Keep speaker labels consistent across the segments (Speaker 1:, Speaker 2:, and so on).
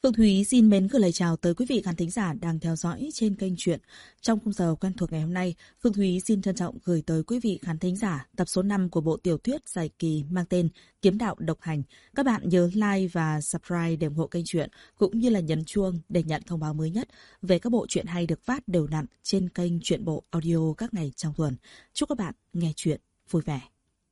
Speaker 1: Phương Thúy xin mến gửi lời chào tới quý vị khán thính giả đang theo dõi trên kênh truyện. Trong khung giờ quen thuộc ngày hôm nay, Phương Thúy xin trân trọng gửi tới quý vị khán thính giả tập số 5 của bộ tiểu thuyết dài kỳ mang tên Kiếm đạo độc hành. Các bạn nhớ like và subscribe để ủng hộ kênh truyện, cũng như là nhấn chuông để nhận thông báo mới nhất về các bộ truyện hay được phát đều đặn trên kênh Truyện Bộ Audio các ngày trong tuần. Chúc các bạn nghe truyện vui vẻ.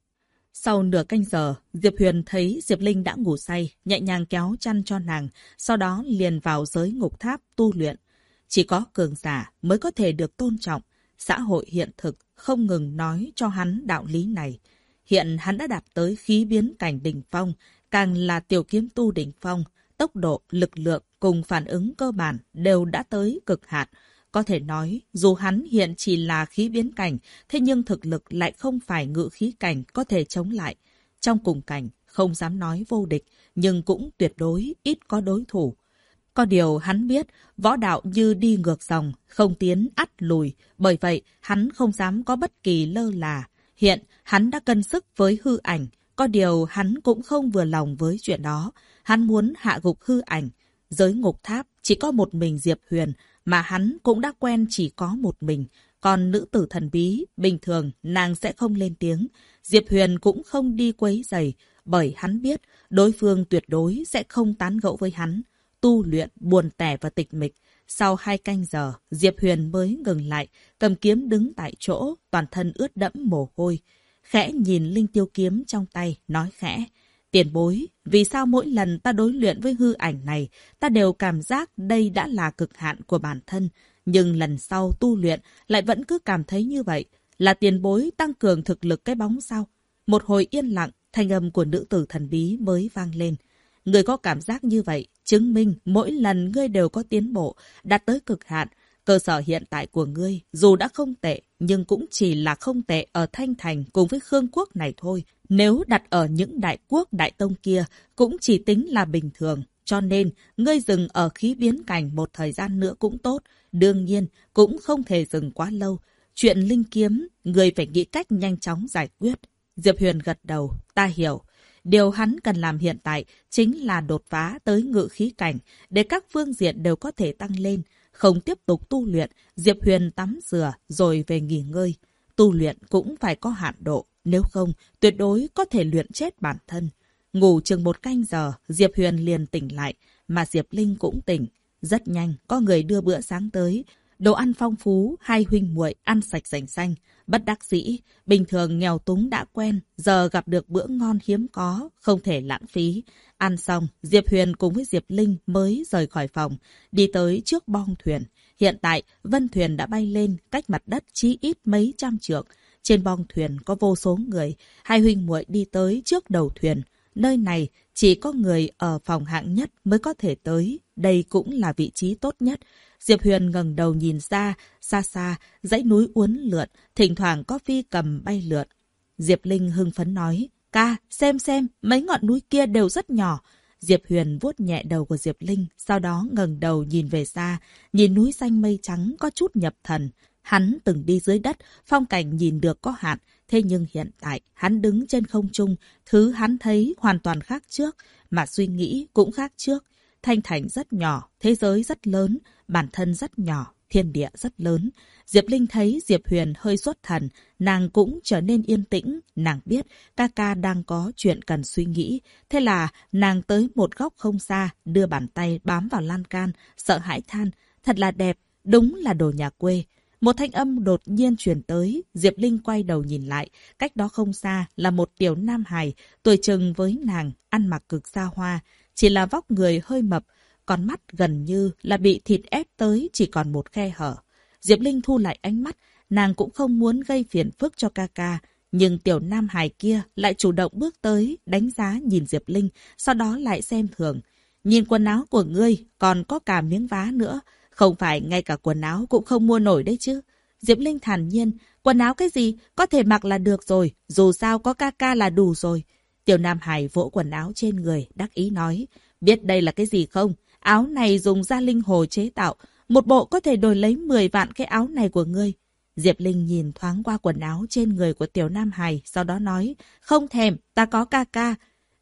Speaker 1: Sau nửa canh giờ, Diệp Huyền thấy Diệp Linh đã ngủ say, nhẹ nhàng kéo chăn cho nàng, sau đó liền vào giới ngục tháp tu luyện. Chỉ có cường giả mới có thể được tôn trọng. Xã hội hiện thực không ngừng nói cho hắn đạo lý này. Hiện hắn đã đạt tới khí biến cảnh đỉnh phong, càng là tiểu kiếm tu đỉnh phong. Tốc độ, lực lượng cùng phản ứng cơ bản đều đã tới cực hạn. Có thể nói, dù hắn hiện chỉ là khí biến cảnh, thế nhưng thực lực lại không phải ngự khí cảnh có thể chống lại. Trong cùng cảnh, không dám nói vô địch, nhưng cũng tuyệt đối ít có đối thủ. Có điều hắn biết, võ đạo như đi ngược dòng, không tiến ắt lùi, bởi vậy hắn không dám có bất kỳ lơ là. Hiện, hắn đã cân sức với hư ảnh, có điều hắn cũng không vừa lòng với chuyện đó. Hắn muốn hạ gục hư ảnh. Giới ngục tháp chỉ có một mình Diệp Huyền, mà hắn cũng đã quen chỉ có một mình. Còn nữ tử thần bí, bình thường nàng sẽ không lên tiếng. Diệp Huyền cũng không đi quấy rầy, bởi hắn biết đối phương tuyệt đối sẽ không tán gẫu với hắn. Tu luyện, buồn tẻ và tịch mịch. Sau 2 canh giờ, Diệp Huyền mới ngừng lại, cầm kiếm đứng tại chỗ, toàn thân ướt đẫm mồ hôi. Khẽ nhìn linh tiêu kiếm trong tay, nói khẽ. Tiền bối, vì sao mỗi lần ta đối luyện với hư ảnh này, ta đều cảm giác đây đã là cực hạn của bản thân. Nhưng lần sau tu luyện lại vẫn cứ cảm thấy như vậy. Là tiền bối tăng cường thực lực cái bóng sao? Một hồi yên lặng, thanh âm của nữ tử thần bí mới vang lên. Ngươi có cảm giác như vậy, chứng minh mỗi lần ngươi đều có tiến bộ, đạt tới cực hạn. Cơ sở hiện tại của ngươi, dù đã không tệ, nhưng cũng chỉ là không tệ ở Thanh Thành cùng với Khương Quốc này thôi. Nếu đặt ở những đại quốc đại tông kia, cũng chỉ tính là bình thường. Cho nên, ngươi dừng ở khí biến cảnh một thời gian nữa cũng tốt. Đương nhiên, cũng không thể dừng quá lâu. Chuyện linh kiếm, ngươi phải nghĩ cách nhanh chóng giải quyết. Diệp Huyền gật đầu, ta hiểu. Điều hắn cần làm hiện tại chính là đột phá tới ngự khí cảnh, để các phương diện đều có thể tăng lên. Không tiếp tục tu luyện, Diệp Huyền tắm rửa rồi về nghỉ ngơi. Tu luyện cũng phải có hạn độ, nếu không tuyệt đối có thể luyện chết bản thân. Ngủ chừng 1 canh giờ, Diệp Huyền liền tỉnh lại, mà Diệp Linh cũng tỉnh. Rất nhanh, có người đưa bữa sáng tới. Đồ ăn phong phú, 2 huynh muội ăn sạch sành xanh. Bất đắc dĩ, bình thường nghèo túng đã quen, giờ gặp được bữa ngon hiếm có, không thể lãng phí. Ăn xong, Diệp Huyền cùng với Diệp Linh mới rời khỏi phòng, đi tới trước bong thuyền. Hiện tại, vân thuyền đã bay lên, cách mặt đất chí ít mấy trăm trượng. Trên bong thuyền có vô số người, 2 huynh muội đi tới trước đầu thuyền. Nơi này chỉ có người ở phòng hạng nhất mới có thể tới, đây cũng là vị trí tốt nhất. Diệp Huyền ngẩng đầu nhìn ra, xa xa, dãy núi uốn lượn, thỉnh thoảng có phi cầm bay lượn. Diệp Linh hưng phấn nói, ca, xem, mấy ngọn núi kia đều rất nhỏ. Diệp Huyền vuốt nhẹ đầu của Diệp Linh, sau đó ngẩng đầu nhìn về xa, nhìn núi xanh mây trắng có chút nhập thần. Hắn từng đi dưới đất, phong cảnh nhìn được có hạn, thế nhưng hiện tại hắn đứng trên không trung, thứ hắn thấy hoàn toàn khác trước, mà suy nghĩ cũng khác trước. Thanh Thành rất nhỏ, thế giới rất lớn, bản thân rất nhỏ, thiên địa rất lớn. Diệp Linh thấy Diệp Huyền hơi xuất thần, nàng cũng trở nên yên tĩnh. Nàng biết ca ca đang có chuyện cần suy nghĩ. Thế là nàng tới một góc không xa, đưa bàn tay bám vào lan can, sợ hãi than. Thật là đẹp, đúng là đồ nhà quê. Một thanh âm đột nhiên truyền tới, Diệp Linh quay đầu nhìn lại, cách đó không xa là một tiểu nam hài, tuổi chừng với nàng, ăn mặc cực xa hoa, chỉ là vóc người hơi mập, con mắt gần như là bị thịt ép tới chỉ còn một khe hở. Diệp Linh thu lại ánh mắt, nàng cũng không muốn gây phiền phức cho ca ca, nhưng tiểu nam hài kia lại chủ động bước tới, đánh giá nhìn Diệp Linh, sau đó lại xem thường. Nhìn quần áo của ngươi, còn có cả miếng vá nữa. Không phải ngay cả quần áo cũng không mua nổi đấy chứ. Diệp Linh thản nhiên, quần áo cái gì, có thể mặc là được rồi, dù sao có ca ca là đủ rồi. Tiểu Nam Hải vỗ quần áo trên người, đắc ý nói, biết đây là cái gì không? Áo này dùng da linh hồ chế tạo, một bộ có thể đổi lấy 10 vạn cái áo này của ngươi. Diệp Linh nhìn thoáng qua quần áo trên người của Tiểu Nam Hải, sau đó nói, không thèm, ta có ca ca.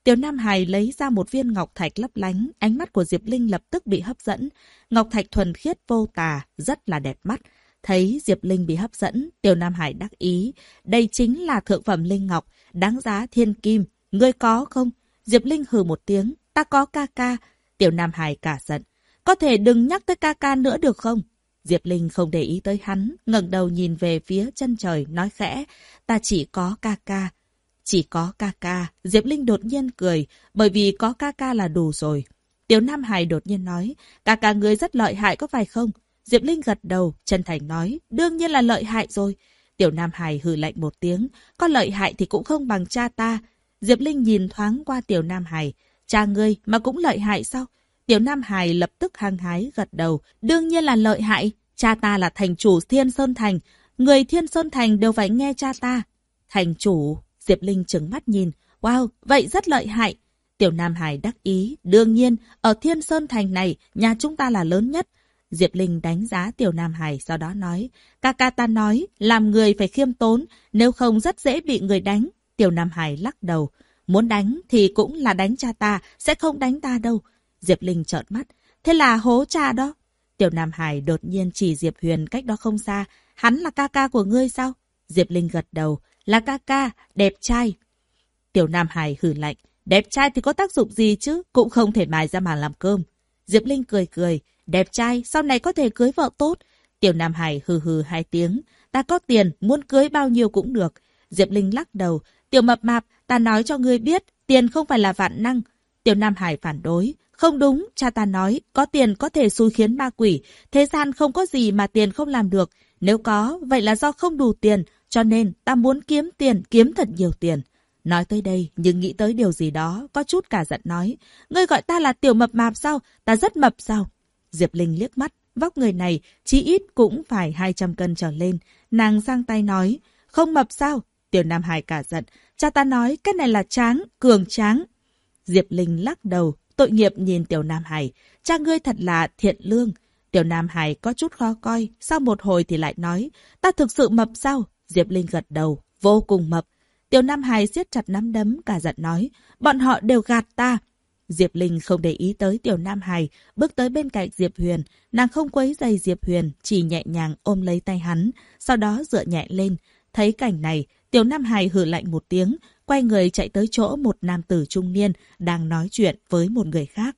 Speaker 1: Tiểu Nam Hải lấy ra một viên ngọc thạch lấp lánh, ánh mắt của Diệp Linh lập tức bị hấp dẫn. Ngọc thạch thuần khiết vô tà, rất là đẹp mắt. Thấy Diệp Linh bị hấp dẫn, Tiểu Nam Hải đắc ý. Đây chính là thượng phẩm linh ngọc, đáng giá thiên kim. Ngươi có không? Diệp Linh hừ một tiếng. Ta có ca ca. Tiểu Nam Hải cả giận. Có thể đừng nhắc tới ca ca nữa được không? Diệp Linh không để ý tới hắn, ngẩng đầu nhìn về phía chân trời, nói khẽ. Ta chỉ có ca ca. Chỉ có ca ca. Diệp Linh đột nhiên cười, bởi vì có ca ca là đủ rồi. Tiểu Nam Hải đột nhiên nói. Ca ca ngươi rất lợi hại có phải không? Diệp Linh gật đầu, chân thành nói. Đương nhiên là lợi hại rồi. Tiểu Nam Hải hừ lạnh một tiếng. Có lợi hại thì cũng không bằng cha ta. Diệp Linh nhìn thoáng qua Tiểu Nam Hải. Cha ngươi mà cũng lợi hại sao? Tiểu Nam Hải lập tức hăng hái gật đầu. Đương nhiên là lợi hại. Cha ta là thành chủ Thiên Sơn Thành. Người Thiên Sơn Thành đều phải nghe cha ta. Thành chủ... Diệp Linh trừng mắt nhìn. Wow, vậy rất lợi hại. Tiểu Nam Hải đắc ý. Đương nhiên, ở Thiên Sơn Thành này, nhà chúng ta là lớn nhất. Diệp Linh đánh giá Tiểu Nam Hải, sau đó nói. Ca ca ta nói, làm người phải khiêm tốn, nếu không rất dễ bị người đánh. Tiểu Nam Hải lắc đầu. Muốn đánh thì cũng là đánh cha ta, sẽ không đánh ta đâu. Diệp Linh trợn mắt. Thế là hố cha đó. Tiểu Nam Hải đột nhiên chỉ Diệp Huyền cách đó không xa. Hắn là ca ca của ngươi sao? Diệp Linh gật đầu. Là ca ca, đẹp trai. Tiểu Nam Hải hừ lạnh. Đẹp trai thì có tác dụng gì chứ? Cũng không thể mài ra mà làm cơm. Diệp Linh cười cười. Đẹp trai, sau này có thể cưới vợ tốt. Tiểu Nam Hải hừ hừ 2 tiếng. Ta có tiền, muốn cưới bao nhiêu cũng được. Diệp Linh lắc đầu. Tiểu mập mạp, ta nói cho ngươi biết, tiền không phải là vạn năng. Tiểu Nam Hải phản đối. Không đúng, cha ta nói, có tiền có thể xui khiến ma quỷ. Thế gian không có gì mà tiền không làm được. Nếu có, vậy là do không đủ tiền. Cho nên, ta muốn kiếm tiền, kiếm thật nhiều tiền. Nói tới đây, nhưng nghĩ tới điều gì đó, có chút cả giận nói. Ngươi gọi ta là tiểu mập mạp sao? Ta rất mập sao? Diệp Linh liếc mắt, vóc người này, chí ít cũng phải 200 cân trở lên. Nàng giang tay nói, không mập sao? Tiểu Nam Hải cả giận. Cha ta nói, cái này là tráng, cường tráng. Diệp Linh lắc đầu, tội nghiệp nhìn Tiểu Nam Hải. Cha ngươi thật là thiện lương. Tiểu Nam Hải có chút khó coi, sau một hồi thì lại nói, ta thực sự mập sao? Diệp Linh gật đầu, vô cùng mập. Tiểu Nam Hải siết chặt nắm đấm, cả giận nói, bọn họ đều gạt ta. Diệp Linh không để ý tới Tiểu Nam Hải, bước tới bên cạnh Diệp Huyền. Nàng không quấy rầy Diệp Huyền, chỉ nhẹ nhàng ôm lấy tay hắn, sau đó dựa nhẹ lên. Thấy cảnh này, Tiểu Nam Hải hừ lạnh một tiếng, quay người chạy tới chỗ một nam tử trung niên đang nói chuyện với một người khác.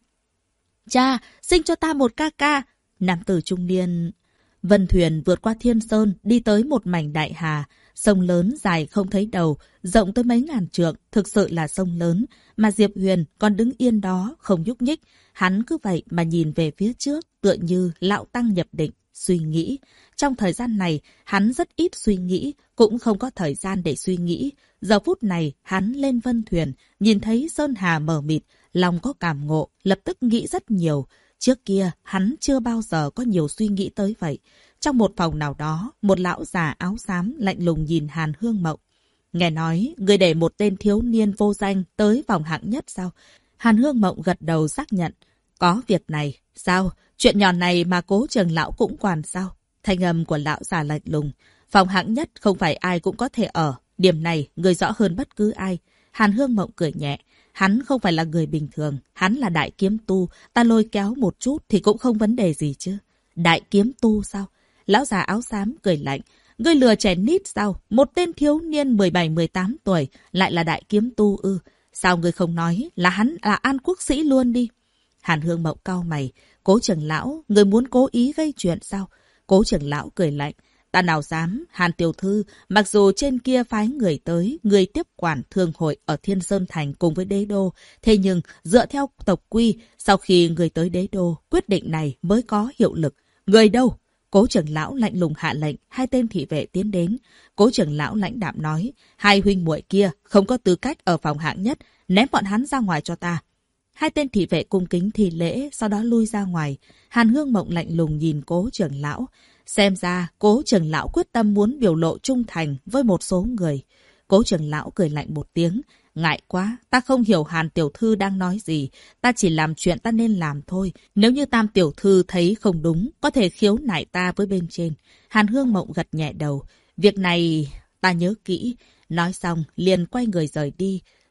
Speaker 1: Cha, sinh cho ta một ca ca. Nam tử trung niên... Vân thuyền vượt qua thiên sơn, đi tới một mảnh đại hà. Sông lớn dài không thấy đầu, rộng tới mấy ngàn trượng, thực sự là sông lớn. Mà Diệp Huyền còn đứng yên đó, không nhúc nhích. Hắn cứ vậy mà nhìn về phía trước, tựa như lão tăng nhập định, suy nghĩ. Trong thời gian này, hắn rất ít suy nghĩ, cũng không có thời gian để suy nghĩ. Giờ phút này, hắn lên vân thuyền, nhìn thấy sơn hà mờ mịt, lòng có cảm ngộ, lập tức nghĩ rất nhiều. Trước kia, hắn chưa bao giờ có nhiều suy nghĩ tới vậy. Trong một phòng nào đó, một lão già áo xám lạnh lùng nhìn Hàn Hương Mộng. Nghe nói, người để một tên thiếu niên vô danh tới vòng hạng nhất sao? Hàn Hương Mộng gật đầu xác nhận. Có việc này. Sao? Chuyện nhỏ này mà Cố Trường lão cũng quản sao? Thanh âm của lão già lạnh lùng. Phòng hạng nhất không phải ai cũng có thể ở. Điểm này, người rõ hơn bất cứ ai. Hàn Hương Mộng cười nhẹ. Hắn không phải là người bình thường. Hắn là đại kiếm tu. Ta lôi kéo một chút thì cũng không vấn đề gì chứ. Đại kiếm tu sao? Lão già áo xám cười lạnh. Ngươi lừa trẻ nít sao? Một tên thiếu niên 17-18 tuổi lại là đại kiếm tu ư? Sao ngươi không nói là hắn là An Quốc sĩ luôn đi? Hàn Hương Mộng cau mày. Cố trưởng lão, ngươi muốn cố ý gây chuyện sao? Cố trưởng lão cười lạnh. Ta nào dám, Hàn tiểu thư, mặc dù trên kia phái người tới, người tiếp quản thương hội ở Thiên Sơn Thành cùng với đế đô, thế nhưng dựa theo tộc quy, sau khi người tới đế đô, quyết định này mới có hiệu lực. Người đâu? Cố trưởng lão lạnh lùng hạ lệnh, 2 tên thị vệ tiến đến. Cố trưởng lão lãnh đạm nói, 2 huynh muội kia không có tư cách ở phòng hạng nhất, ném bọn hắn ra ngoài cho ta. 2 tên thị vệ cung kính thi lễ, sau đó lui ra ngoài. Hàn Hương Mộng lạnh lùng nhìn Cố trưởng lão. Xem ra, Cố trưởng lão quyết tâm muốn biểu lộ trung thành với một số người. Cố trưởng lão cười lạnh một tiếng. Ngại quá, ta không hiểu Hàn tiểu thư đang nói gì. Ta chỉ làm chuyện ta nên làm thôi. Nếu như Tam tiểu thư thấy không đúng, có thể khiếu nại ta với bên trên. Hàn Hương Mộng gật nhẹ đầu. Việc này ta nhớ kỹ. Nói xong, liền quay người rời đi.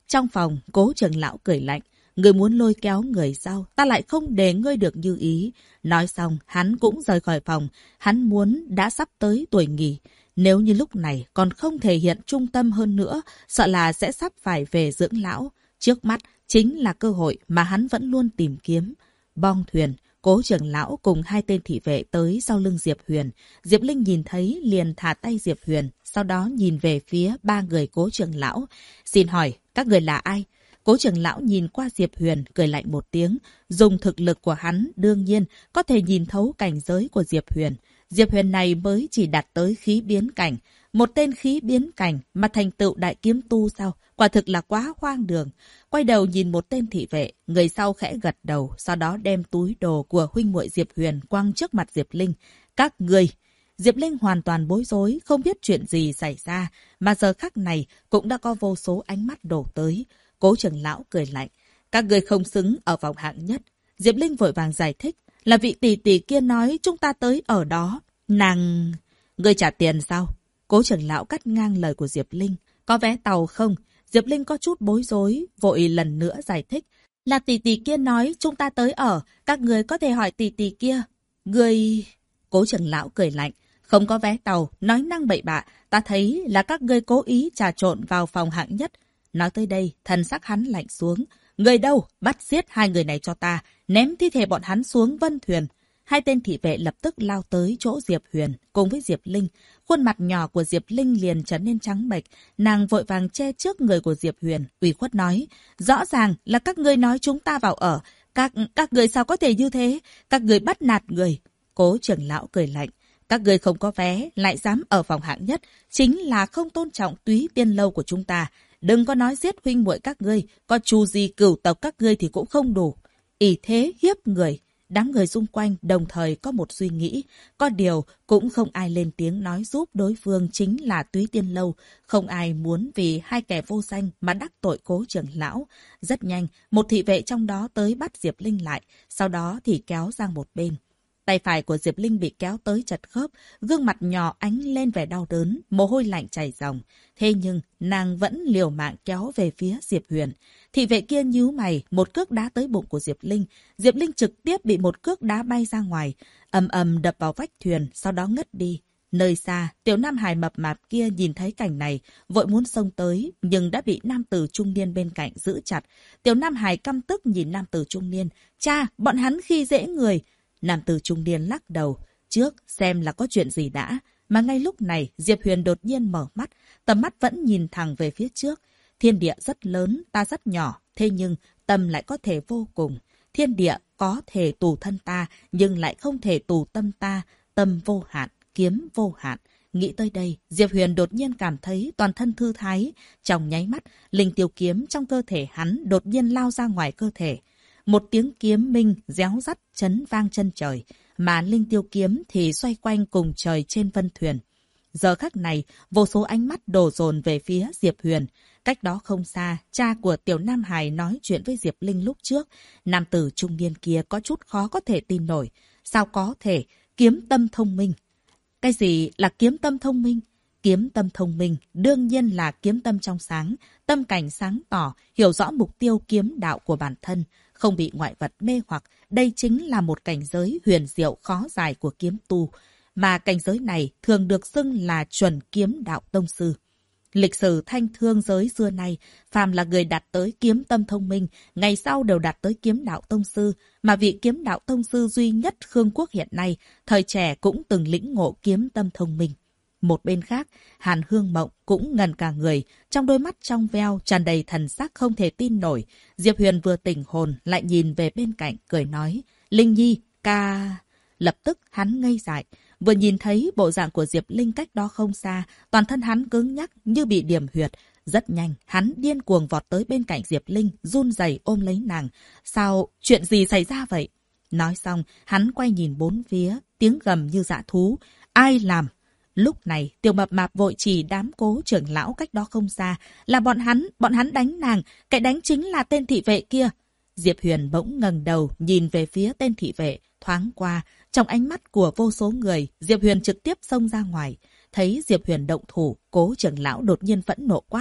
Speaker 1: Trong phòng, Cố trưởng lão cười lạnh. Người muốn lôi kéo người sao? Ta lại không để ngươi được như ý. Nói xong, hắn cũng rời khỏi phòng. Hắn muốn đã sắp tới tuổi nghỉ. Nếu như lúc này còn không thể hiện trung tâm hơn nữa, sợ là sẽ sắp phải về dưỡng lão. Trước mắt chính là cơ hội mà hắn vẫn luôn tìm kiếm. Bong thuyền, Cố trưởng lão cùng 2 tên thị vệ tới sau lưng Diệp Huyền. Diệp Linh nhìn thấy liền thả tay Diệp Huyền, sau đó nhìn về phía 3 người Cố trưởng lão. Xin hỏi, các người là ai? Cố trưởng lão nhìn qua Diệp Huyền, cười lạnh một tiếng. Dùng thực lực của hắn, đương nhiên, có thể nhìn thấu cảnh giới của Diệp Huyền. Diệp Huyền này mới chỉ đạt tới khí biến cảnh. Một tên khí biến cảnh mà thành tựu đại kiếm tu sao? Quả thực là quá hoang đường. Quay đầu nhìn một tên thị vệ, người sau khẽ gật đầu, sau đó đem túi đồ của huynh muội Diệp Huyền quăng trước mặt Diệp Linh. Các người! Diệp Linh hoàn toàn bối rối, không biết chuyện gì xảy ra, mà giờ khắc này cũng đã có vô số ánh mắt đổ tới. Cố trưởng lão cười lạnh. Các người không xứng ở vòng hạng nhất. Diệp Linh vội vàng giải thích. Là vị tỷ tỷ kia nói chúng ta tới ở đó. Nàng... Người trả tiền sao? Cố trưởng lão cắt ngang lời của Diệp Linh. Có vé tàu không? Diệp Linh có chút bối rối, vội lần nữa giải thích. Là tỷ tỷ kia nói chúng ta tới ở. Các người có thể hỏi tỷ tỷ kia. Người... Cố trưởng lão cười lạnh. Không có vé tàu, nói năng bậy bạ. Ta thấy là các ngươi cố ý trà trộn vào phòng hạng nhất. Nói tới đây, thần sắc hắn lạnh xuống. Người đâu? Bắt giết 2 người này cho ta. Ném thi thể bọn hắn xuống vân thuyền. 2 tên thị vệ lập tức lao tới chỗ Diệp Huyền cùng với Diệp Linh. Khuôn mặt nhỏ của Diệp Linh liền trở nên trắng bệch. Nàng vội vàng che trước người của Diệp Huyền, ủy khuất nói. Rõ ràng là các ngươi nói chúng ta vào ở. Các người sao có thể như thế? Các người bắt nạt người. Cố trưởng lão cười lạnh. Các người không có vé, lại dám ở phòng hạng nhất. Chính là không tôn trọng Túy Tiên Lâu của chúng ta. Đừng có nói giết huynh muội các ngươi, có chu di cửu tộc các ngươi thì cũng không đủ. Ỷ thế hiếp người. Đám người xung quanh đồng thời có một suy nghĩ. Có điều cũng không ai lên tiếng nói giúp đối phương chính là Túy Tiên Lâu. Không ai muốn vì 2 kẻ vô danh mà đắc tội Cố trưởng lão. Rất nhanh, một thị vệ trong đó tới bắt Diệp Linh lại. Sau đó thì kéo sang một bên. Tay phải của Diệp Linh bị kéo tới chật khớp, gương mặt nhỏ ánh lên vẻ đau đớn, mồ hôi lạnh chảy ròng. Thế nhưng, nàng vẫn liều mạng kéo về phía Diệp Huyền. Thị vệ kia nhíu mày, một cước đá tới bụng của Diệp Linh. Diệp Linh trực tiếp bị một cước đá bay ra ngoài, ầm ầm đập vào vách thuyền, sau đó ngất đi. Nơi xa, tiểu nam hài mập mạp kia nhìn thấy cảnh này, vội muốn xông tới, nhưng đã bị nam tử trung niên bên cạnh giữ chặt. Tiểu nam hài căm tức nhìn nam tử trung niên. Cha, bọn hắn khi dễ người. Nam tử trung niên lắc đầu, trước xem là có chuyện gì đã. Mà ngay lúc này, Diệp Huyền đột nhiên mở mắt, tầm mắt vẫn nhìn thẳng về phía trước. Thiên địa rất lớn, ta rất nhỏ, thế nhưng tâm lại có thể vô cùng. Thiên địa có thể tù thân ta, nhưng lại không thể tù tâm ta. Tâm vô hạn, kiếm vô hạn. Nghĩ tới đây, Diệp Huyền đột nhiên cảm thấy toàn thân thư thái. Trong nháy mắt, linh tiêu kiếm trong cơ thể hắn đột nhiên lao ra ngoài cơ thể. Một tiếng kiếm minh réo rắt chấn vang chân trời, mà linh tiêu kiếm thì xoay quanh cùng trời trên vân thuyền. Giờ khắc này, vô số ánh mắt đổ dồn về phía Diệp Huyền. Cách đó không xa, cha của tiểu nam hài nói chuyện với Diệp Linh lúc trước. Nam tử trung niên kia có chút khó có thể tin nổi. Sao có thể? Kiếm tâm thông minh. Cái gì là kiếm tâm thông minh? Kiếm tâm thông minh đương nhiên là kiếm tâm trong sáng, tâm cảnh sáng tỏ, hiểu rõ mục tiêu kiếm đạo của bản thân, không bị ngoại vật mê hoặc. Đây chính là một cảnh giới huyền diệu khó giải của kiếm tu, mà cảnh giới này thường được xưng là chuẩn kiếm đạo tông sư. Lịch sử thanh thương giới xưa nay, phàm là người đạt tới kiếm tâm thông minh, ngày sau đều đạt tới kiếm đạo tông sư, mà vị kiếm đạo tông sư duy nhất Khương Quốc hiện nay, thời trẻ cũng từng lĩnh ngộ kiếm tâm thông minh. Một bên khác, Hàn Hương Mộng cũng ngần cả người, trong đôi mắt trong veo tràn đầy thần sắc không thể tin nổi. Diệp Huyền vừa tỉnh hồn lại nhìn về bên cạnh cười nói, Linh Nhi, ca... Lập tức hắn ngây dại, vừa nhìn thấy bộ dạng của Diệp Linh cách đó không xa, toàn thân hắn cứng nhắc như bị điểm huyệt. Rất nhanh, hắn điên cuồng vọt tới bên cạnh Diệp Linh, run rẩy ôm lấy nàng. Sao? Chuyện gì xảy ra vậy? Nói xong, hắn quay nhìn bốn phía, tiếng gầm như dã thú. Ai làm? Lúc này, tiểu mập mạp vội chỉ đám Cố trưởng lão cách đó không xa. Là bọn hắn đánh nàng, cái đánh chính là tên thị vệ kia. Diệp Huyền bỗng ngẩng đầu, nhìn về phía tên thị vệ, thoáng qua. Trong ánh mắt của vô số người, Diệp Huyền trực tiếp xông ra ngoài. Thấy Diệp Huyền động thủ, Cố trưởng lão đột nhiên phẫn nộ quát.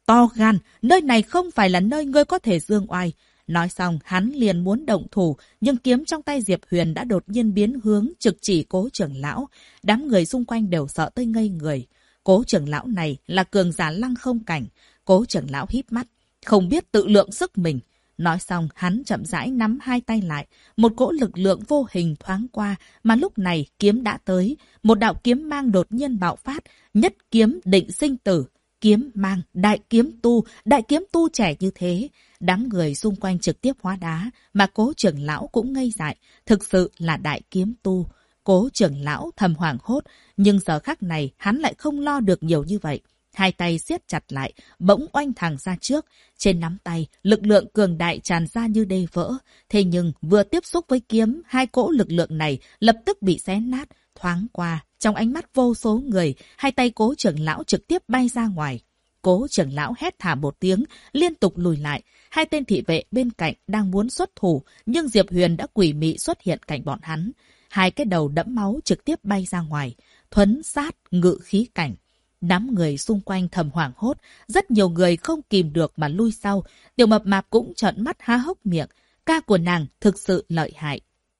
Speaker 1: To gan, nơi này không phải là nơi ngươi có thể dương oai. Nói xong, hắn liền muốn động thủ, nhưng kiếm trong tay Diệp Huyền đã đột nhiên biến hướng trực chỉ Cố trưởng lão. Đám người xung quanh đều sợ tới ngây người. Cố trưởng lão này là cường giả lăng không cảnh. Cố trưởng lão híp mắt, không biết tự lượng sức mình. Nói xong, hắn chậm rãi nắm hai tay lại. Một cỗ lực lượng vô hình thoáng qua, mà lúc này kiếm đã tới. Một đạo kiếm mang đột nhiên bạo phát, nhất kiếm định sinh tử. Kiếm mang, đại kiếm tu trẻ như thế. Đám người xung quanh trực tiếp hóa đá, mà Cố trưởng lão cũng ngây dại. Thực sự là đại kiếm tu. Cố trưởng lão thầm hoảng hốt, nhưng giờ khắc này hắn lại không lo được nhiều như vậy. Hai tay siết chặt lại, bỗng oanh thẳng ra trước. Trên nắm tay, lực lượng cường đại tràn ra như đê vỡ. Thế nhưng vừa tiếp xúc với kiếm, hai cỗ lực lượng này lập tức bị xé nát. Thoáng qua, trong ánh mắt vô số người, hai tay Cố trưởng lão trực tiếp bay ra ngoài. Cố trưởng lão hét thảm một tiếng, liên tục lùi lại. Hai tên thị vệ bên cạnh đang muốn xuất thủ, nhưng Diệp Huyền đã quỷ mị xuất hiện cạnh bọn hắn. Hai cái đầu đẫm máu trực tiếp bay ra ngoài. Thuấn sát, ngự khí cảnh. Đám người xung quanh thầm hoảng hốt, rất nhiều người không kìm được mà lui sau. Tiểu mập mạp cũng trợn mắt há hốc miệng. Ca của nàng thực sự lợi hại.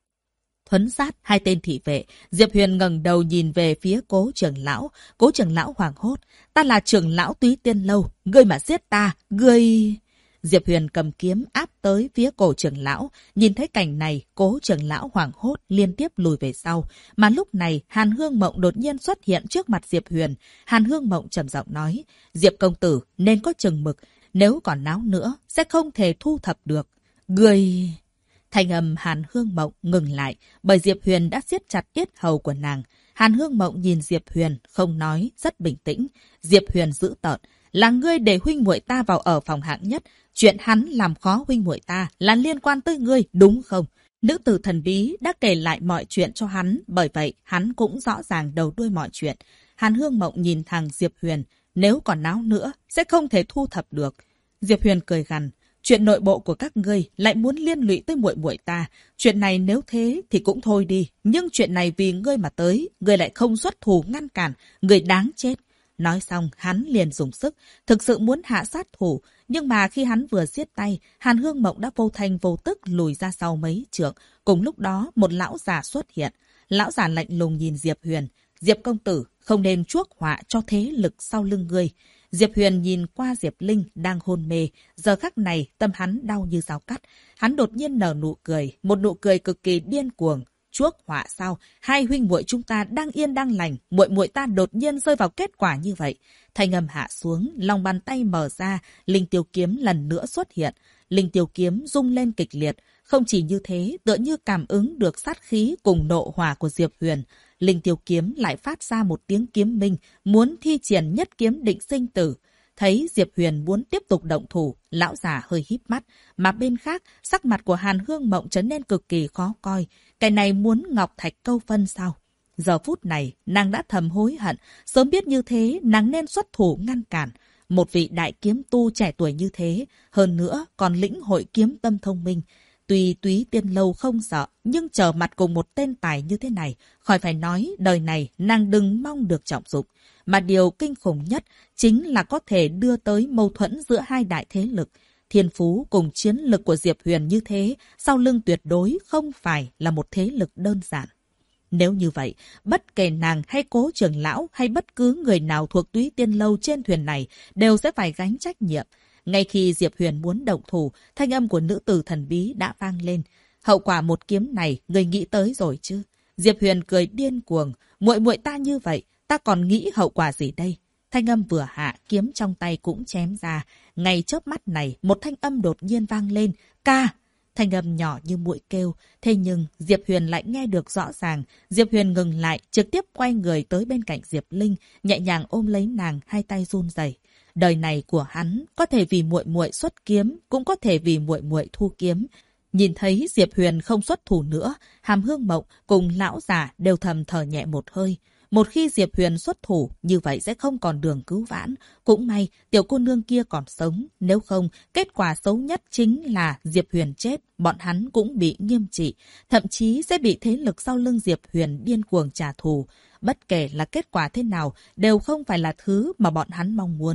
Speaker 1: Thuấn sát hai tên thị vệ, Diệp Huyền ngẩng đầu nhìn về phía Cố trưởng lão. Cố trưởng lão hoảng hốt. Ta là trưởng lão Túy Tiên Lâu, ngươi mà giết ta, ngươi... Diệp Huyền cầm kiếm áp tới phía cổ trưởng lão. Nhìn thấy cảnh này, Cố trưởng lão hoảng hốt liên tiếp lùi về sau. Mà lúc này, Hàn Hương Mộng đột nhiên xuất hiện trước mặt Diệp Huyền. Hàn Hương Mộng trầm giọng nói, Diệp công tử nên có chừng mực. Nếu còn náo nữa, sẽ không thể thu thập được. Ngươi... Thanh âm Hàn Hương Mộng ngừng lại, bởi Diệp Huyền đã siết chặt yết hầu của nàng. Hàn Hương Mộng nhìn Diệp Huyền, không nói, rất bình tĩnh. Diệp Huyền giữ tợn. Là ngươi để huynh muội ta vào ở phòng hạng nhất. Chuyện hắn làm khó huynh muội ta là liên quan tới ngươi, đúng không? Nữ tử thần bí đã kể lại mọi chuyện cho hắn, bởi vậy hắn cũng rõ ràng đầu đuôi mọi chuyện. Hàn Hương Mộng nhìn thằng Diệp Huyền, nếu còn náo nữa, sẽ không thể thu thập được. Diệp Huyền cười gằn, chuyện nội bộ của các ngươi lại muốn liên lụy tới muội muội ta. Chuyện này nếu thế thì cũng thôi đi, nhưng chuyện này vì ngươi mà tới, ngươi lại không xuất thủ ngăn cản, ngươi đáng chết. Nói xong, hắn liền dùng sức, thực sự muốn hạ sát thủ. Nhưng mà khi hắn vừa giết tay, Hàn Hương Mộng đã vô thanh vô tức lùi ra sau mấy trượng. Cùng lúc đó, một lão già xuất hiện. Lão già lạnh lùng nhìn Diệp Huyền. Diệp công tử, không nên chuốc họa cho thế lực sau lưng ngươi. Diệp Huyền nhìn qua Diệp Linh đang hôn mê. Giờ khắc này, tâm hắn đau như dao cắt. Hắn đột nhiên nở nụ cười, một nụ cười cực kỳ điên cuồng. Chuốc họa sao? Hai huynh muội chúng ta đang yên đang lành, muội muội ta đột nhiên rơi vào kết quả như vậy. Thanh âm hạ xuống, lòng bàn tay mở ra, linh tiêu kiếm lần nữa xuất hiện. Linh tiêu kiếm rung lên kịch liệt, không chỉ như thế, tựa như cảm ứng được sát khí cùng nộ hỏa của Diệp Huyền. Linh tiêu kiếm lại phát ra một tiếng kiếm minh, muốn thi triển nhất kiếm định sinh tử. Thấy Diệp Huyền muốn tiếp tục động thủ, lão già hơi híp mắt, mà bên khác, sắc mặt của Hàn Hương Mộng trở nên cực kỳ khó coi. Cái này muốn ngọc thạch câu phân sao? Giờ phút này, nàng đã thầm hối hận, sớm biết như thế, nàng nên xuất thủ ngăn cản. Một vị đại kiếm tu trẻ tuổi như thế, hơn nữa còn lĩnh hội kiếm tâm thông minh. Tuy Túy Tiên Lâu không sợ, nhưng trở mặt cùng một tên tài như thế này, khỏi phải nói đời này nàng đừng mong được trọng dụng. Mà điều kinh khủng nhất chính là có thể đưa tới mâu thuẫn giữa hai đại thế lực. Thiên phú cùng chiến lực của Diệp Huyền như thế, sau lưng tuyệt đối không phải là một thế lực đơn giản. Nếu như vậy, bất kể nàng hay Cố trưởng lão hay bất cứ người nào thuộc Túy Tiên Lâu trên thuyền này đều sẽ phải gánh trách nhiệm. Ngay khi Diệp Huyền muốn động thủ, thanh âm của nữ tử thần bí đã vang lên. Hậu quả một kiếm này, người nghĩ tới rồi chứ? Diệp Huyền cười điên cuồng. Muội muội ta như vậy, ta còn nghĩ hậu quả gì đây? Thanh âm vừa hạ, kiếm trong tay cũng chém ra. Ngay chớp mắt này, một thanh âm đột nhiên vang lên. Ca! Thanh âm nhỏ như muội kêu. Thế nhưng, Diệp Huyền lại nghe được rõ ràng. Diệp Huyền ngừng lại, trực tiếp quay người tới bên cạnh Diệp Linh, nhẹ nhàng ôm lấy nàng, hai tay run rẩy. Đời này của hắn có thể vì muội muội xuất kiếm, cũng có thể vì muội muội thu kiếm. Nhìn thấy Diệp Huyền không xuất thủ nữa, Hàm Hương Mộng cùng lão già đều thầm thở nhẹ một hơi. Một khi Diệp Huyền xuất thủ, như vậy sẽ không còn đường cứu vãn. Cũng may, tiểu cô nương kia còn sống. Nếu không, kết quả xấu nhất chính là Diệp Huyền chết, bọn hắn cũng bị nghiêm trị. Thậm chí sẽ bị thế lực sau lưng Diệp Huyền điên cuồng trả thù. Bất kể là kết quả thế nào, đều không phải là thứ mà bọn hắn mong muốn.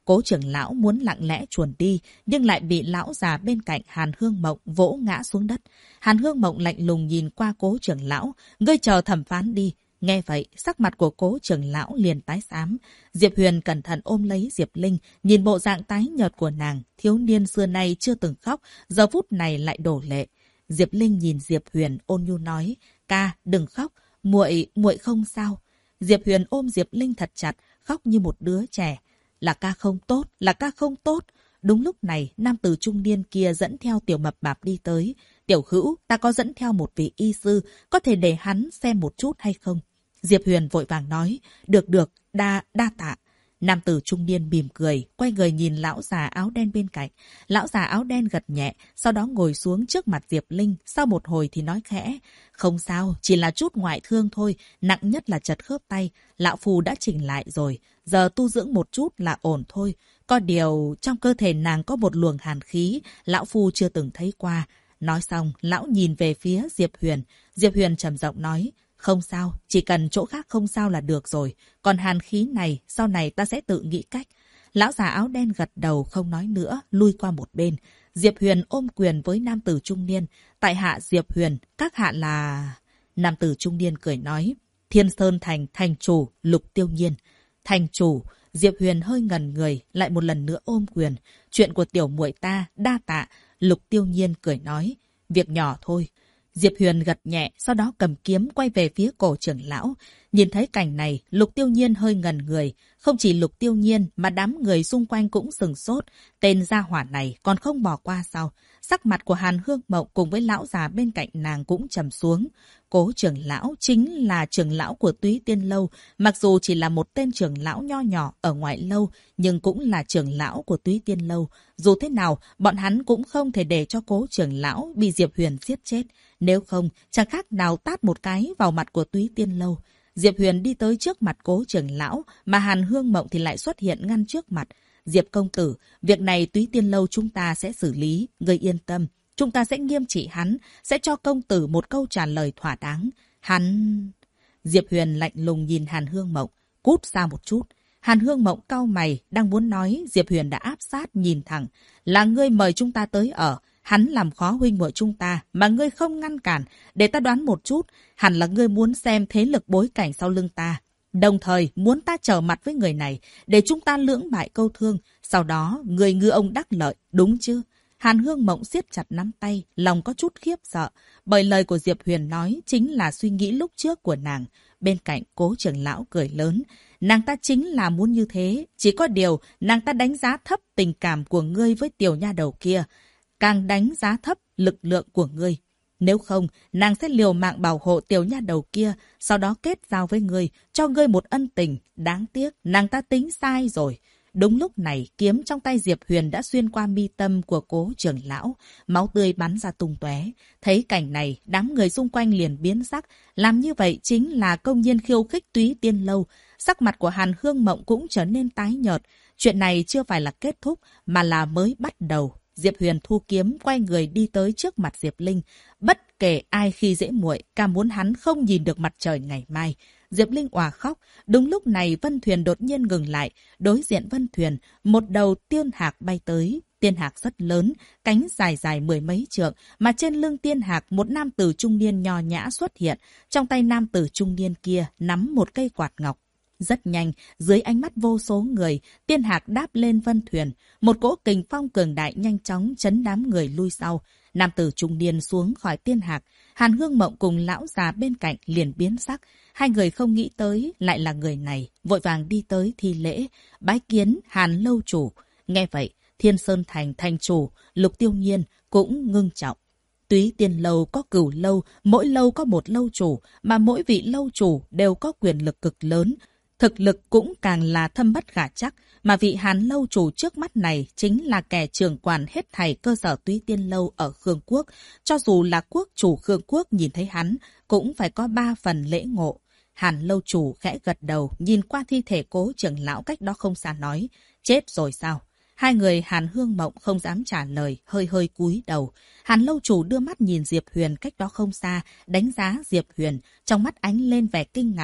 Speaker 1: Cố trưởng lão muốn lặng lẽ chuồn đi, nhưng lại bị lão già bên cạnh Hàn Hương Mộng vỗ ngã xuống đất. Hàn Hương Mộng lạnh lùng nhìn qua Cố trưởng lão, ngươi chờ thẩm phán đi. Nghe vậy, sắc mặt của Cố trưởng lão liền tái xám. Diệp Huyền cẩn thận ôm lấy Diệp Linh, nhìn bộ dạng tái nhợt của nàng, thiếu niên xưa nay chưa từng khóc, giờ phút này lại đổ lệ. Diệp Linh nhìn Diệp Huyền ôn nhu nói, ca, đừng khóc, muội không sao. Diệp Huyền ôm Diệp Linh thật chặt, khóc như một đứa trẻ. Là ca không tốt, là ca không tốt. Đúng lúc này, nam tử trung niên kia dẫn theo Tiểu Mập Mạp đi tới. Tiểu Hữu, ta có dẫn theo một vị y sư, có thể để hắn xem một chút hay không? Diệp Huyền vội vàng nói, được, đa tạ. Nam tử trung niên mỉm cười, quay người nhìn lão già áo đen bên cạnh. Lão già áo đen gật nhẹ, sau đó ngồi xuống trước mặt Diệp Linh, sau một hồi thì nói khẽ. Không sao, chỉ là chút ngoại thương thôi, nặng nhất là chật khớp tay. Lão phù đã chỉnh lại rồi, giờ tu dưỡng một chút là ổn thôi. Có điều, trong cơ thể nàng có một luồng hàn khí, lão phu chưa từng thấy qua. Nói xong, lão nhìn về phía Diệp Huyền. Diệp Huyền trầm giọng nói, không sao, chỉ cần chỗ khác không sao là được rồi. Còn hàn khí này, sau này ta sẽ tự nghĩ cách. Lão già áo đen gật đầu không nói nữa, lui qua một bên. Diệp Huyền ôm quyền với nam tử trung niên. Tại hạ Diệp Huyền, các hạ là... Nam tử trung niên cười nói, Thiên Sơn Thành thành chủ, Lục Tiêu Nhiên. Thành chủ, Diệp Huyền hơi ngần người, lại một lần nữa ôm quyền. Chuyện của tiểu muội ta, đa tạ. Lục Tiêu Nhiên cười nói, việc nhỏ thôi. Diệp Huyền gật nhẹ, sau đó cầm kiếm quay về phía cổ trưởng lão. Nhìn thấy cảnh này, Lục Tiêu Nhiên hơi ngần người. Không chỉ Lục Tiêu Nhiên mà đám người xung quanh cũng sừng sốt. Tên gia hỏa này còn không bỏ qua sao? Sắc mặt của Hàn Hương Mộng cùng với lão già bên cạnh nàng cũng trầm xuống. Cố trưởng lão chính là trưởng lão của Túy Tiên Lâu. Mặc dù chỉ là một tên trưởng lão nho nhỏ ở ngoại lâu, nhưng cũng là trưởng lão của Túy Tiên Lâu. Dù thế nào, bọn hắn cũng không thể để cho cố trưởng lão bị Diệp Huyền giết chết. Nếu không, chẳng khác nào tát một cái vào mặt của Túy Tiên Lâu. Diệp Huyền đi tới trước mặt cố trưởng lão, mà Hàn Hương Mộng thì lại xuất hiện ngăn trước mặt. Diệp công tử, việc này Túy Tiên Lâu chúng ta sẽ xử lý, ngươi yên tâm. Chúng ta sẽ nghiêm trị hắn, sẽ cho công tử một câu trả lời thỏa đáng. Hắn... Diệp Huyền lạnh lùng nhìn Hàn Hương Mộng, cút ra một chút. Hàn Hương Mộng cau mày, đang muốn nói, Diệp Huyền đã áp sát nhìn thẳng. Là ngươi mời chúng ta tới ở. Hắn làm khó huynh muội chúng ta, mà ngươi không ngăn cản. Để ta đoán một chút, hẳn là ngươi muốn xem thế lực bối cảnh sau lưng ta. Đồng thời, muốn ta trở mặt với người này, để chúng ta lưỡng bại câu thương. Sau đó, người ngư ông đắc lợi, đúng chứ? Hàn Hương Mộng siết chặt nắm tay, lòng có chút khiếp sợ. Bởi lời của Diệp Huyền nói chính là suy nghĩ lúc trước của nàng. Bên cạnh cố trưởng lão cười lớn. Nàng ta chính là muốn như thế. Chỉ có điều, nàng ta đánh giá thấp tình cảm của ngươi với tiểu nha đầu kia. Càng đánh giá thấp lực lượng của ngươi. Nếu không, nàng sẽ liều mạng bảo hộ tiểu nha đầu kia, sau đó kết giao với ngươi, cho ngươi một ân tình. Đáng tiếc, nàng ta tính sai rồi. Đúng lúc này, kiếm trong tay Diệp Huyền đã xuyên qua mi tâm của cố trưởng lão, máu tươi bắn ra tung tóe. Thấy cảnh này, đám người xung quanh liền biến sắc. Làm như vậy chính là công nhiên khiêu khích Túy Tiên Lâu. Sắc mặt của Hàn Hương Mộng cũng trở nên tái nhợt. Chuyện này chưa phải là kết thúc, mà là mới bắt đầu. Diệp Huyền thu kiếm, quay người đi tới trước mặt Diệp Linh. Bất kể ai khi dễ muội, càng muốn hắn không nhìn được mặt trời ngày mai. Diệp Linh òa khóc. Đúng lúc này Vân Thuyền đột nhiên ngừng lại. Đối diện Vân Thuyền, một đầu tiên hạc bay tới. Tiên hạc rất lớn, cánh dài dài mười mấy trượng, mà trên lưng tiên hạc một nam tử trung niên nho nhã xuất hiện. Trong tay nam tử trung niên kia nắm một cây quạt ngọc. Rất nhanh, dưới ánh mắt vô số người, tiên hạc đáp lên Vân Thuyền. Một cỗ kình phong cường đại nhanh chóng chấn đám người lui sau. Nam tử trung niên xuống khỏi tiên hạc. Hàn Hương Mộng cùng lão già bên cạnh liền biến sắc. Hai người không nghĩ tới lại là người này, vội vàng đi tới thi lễ, bái kiến Hàn lâu chủ. Nghe vậy, Thiên Sơn Thành thành chủ, Lục Tiêu Nhiên cũng ngưng trọng. Túy Tiên Lâu có cửu lâu, mỗi lâu có một lâu chủ, mà mỗi vị lâu chủ đều có quyền lực cực lớn. Thực lực cũng càng là thâm bất khả trắc, mà vị Hàn lâu chủ trước mắt này chính là kẻ trưởng quản hết thảy cơ sở Túy Tiên Lâu ở Khương Quốc. Cho dù là quốc chủ Khương Quốc nhìn thấy hắn, cũng phải có 3 phần lễ ngộ. Hàn lâu chủ khẽ gật đầu, nhìn qua thi thể cố trưởng lão cách đó không xa nói, chết rồi sao? Hai người Hàn Hương Mộng không dám trả lời, hơi hơi cúi đầu. Hàn lâu chủ đưa mắt nhìn Diệp Huyền cách đó không xa, đánh giá Diệp Huyền, trong mắt ánh lên vẻ kinh ngạc.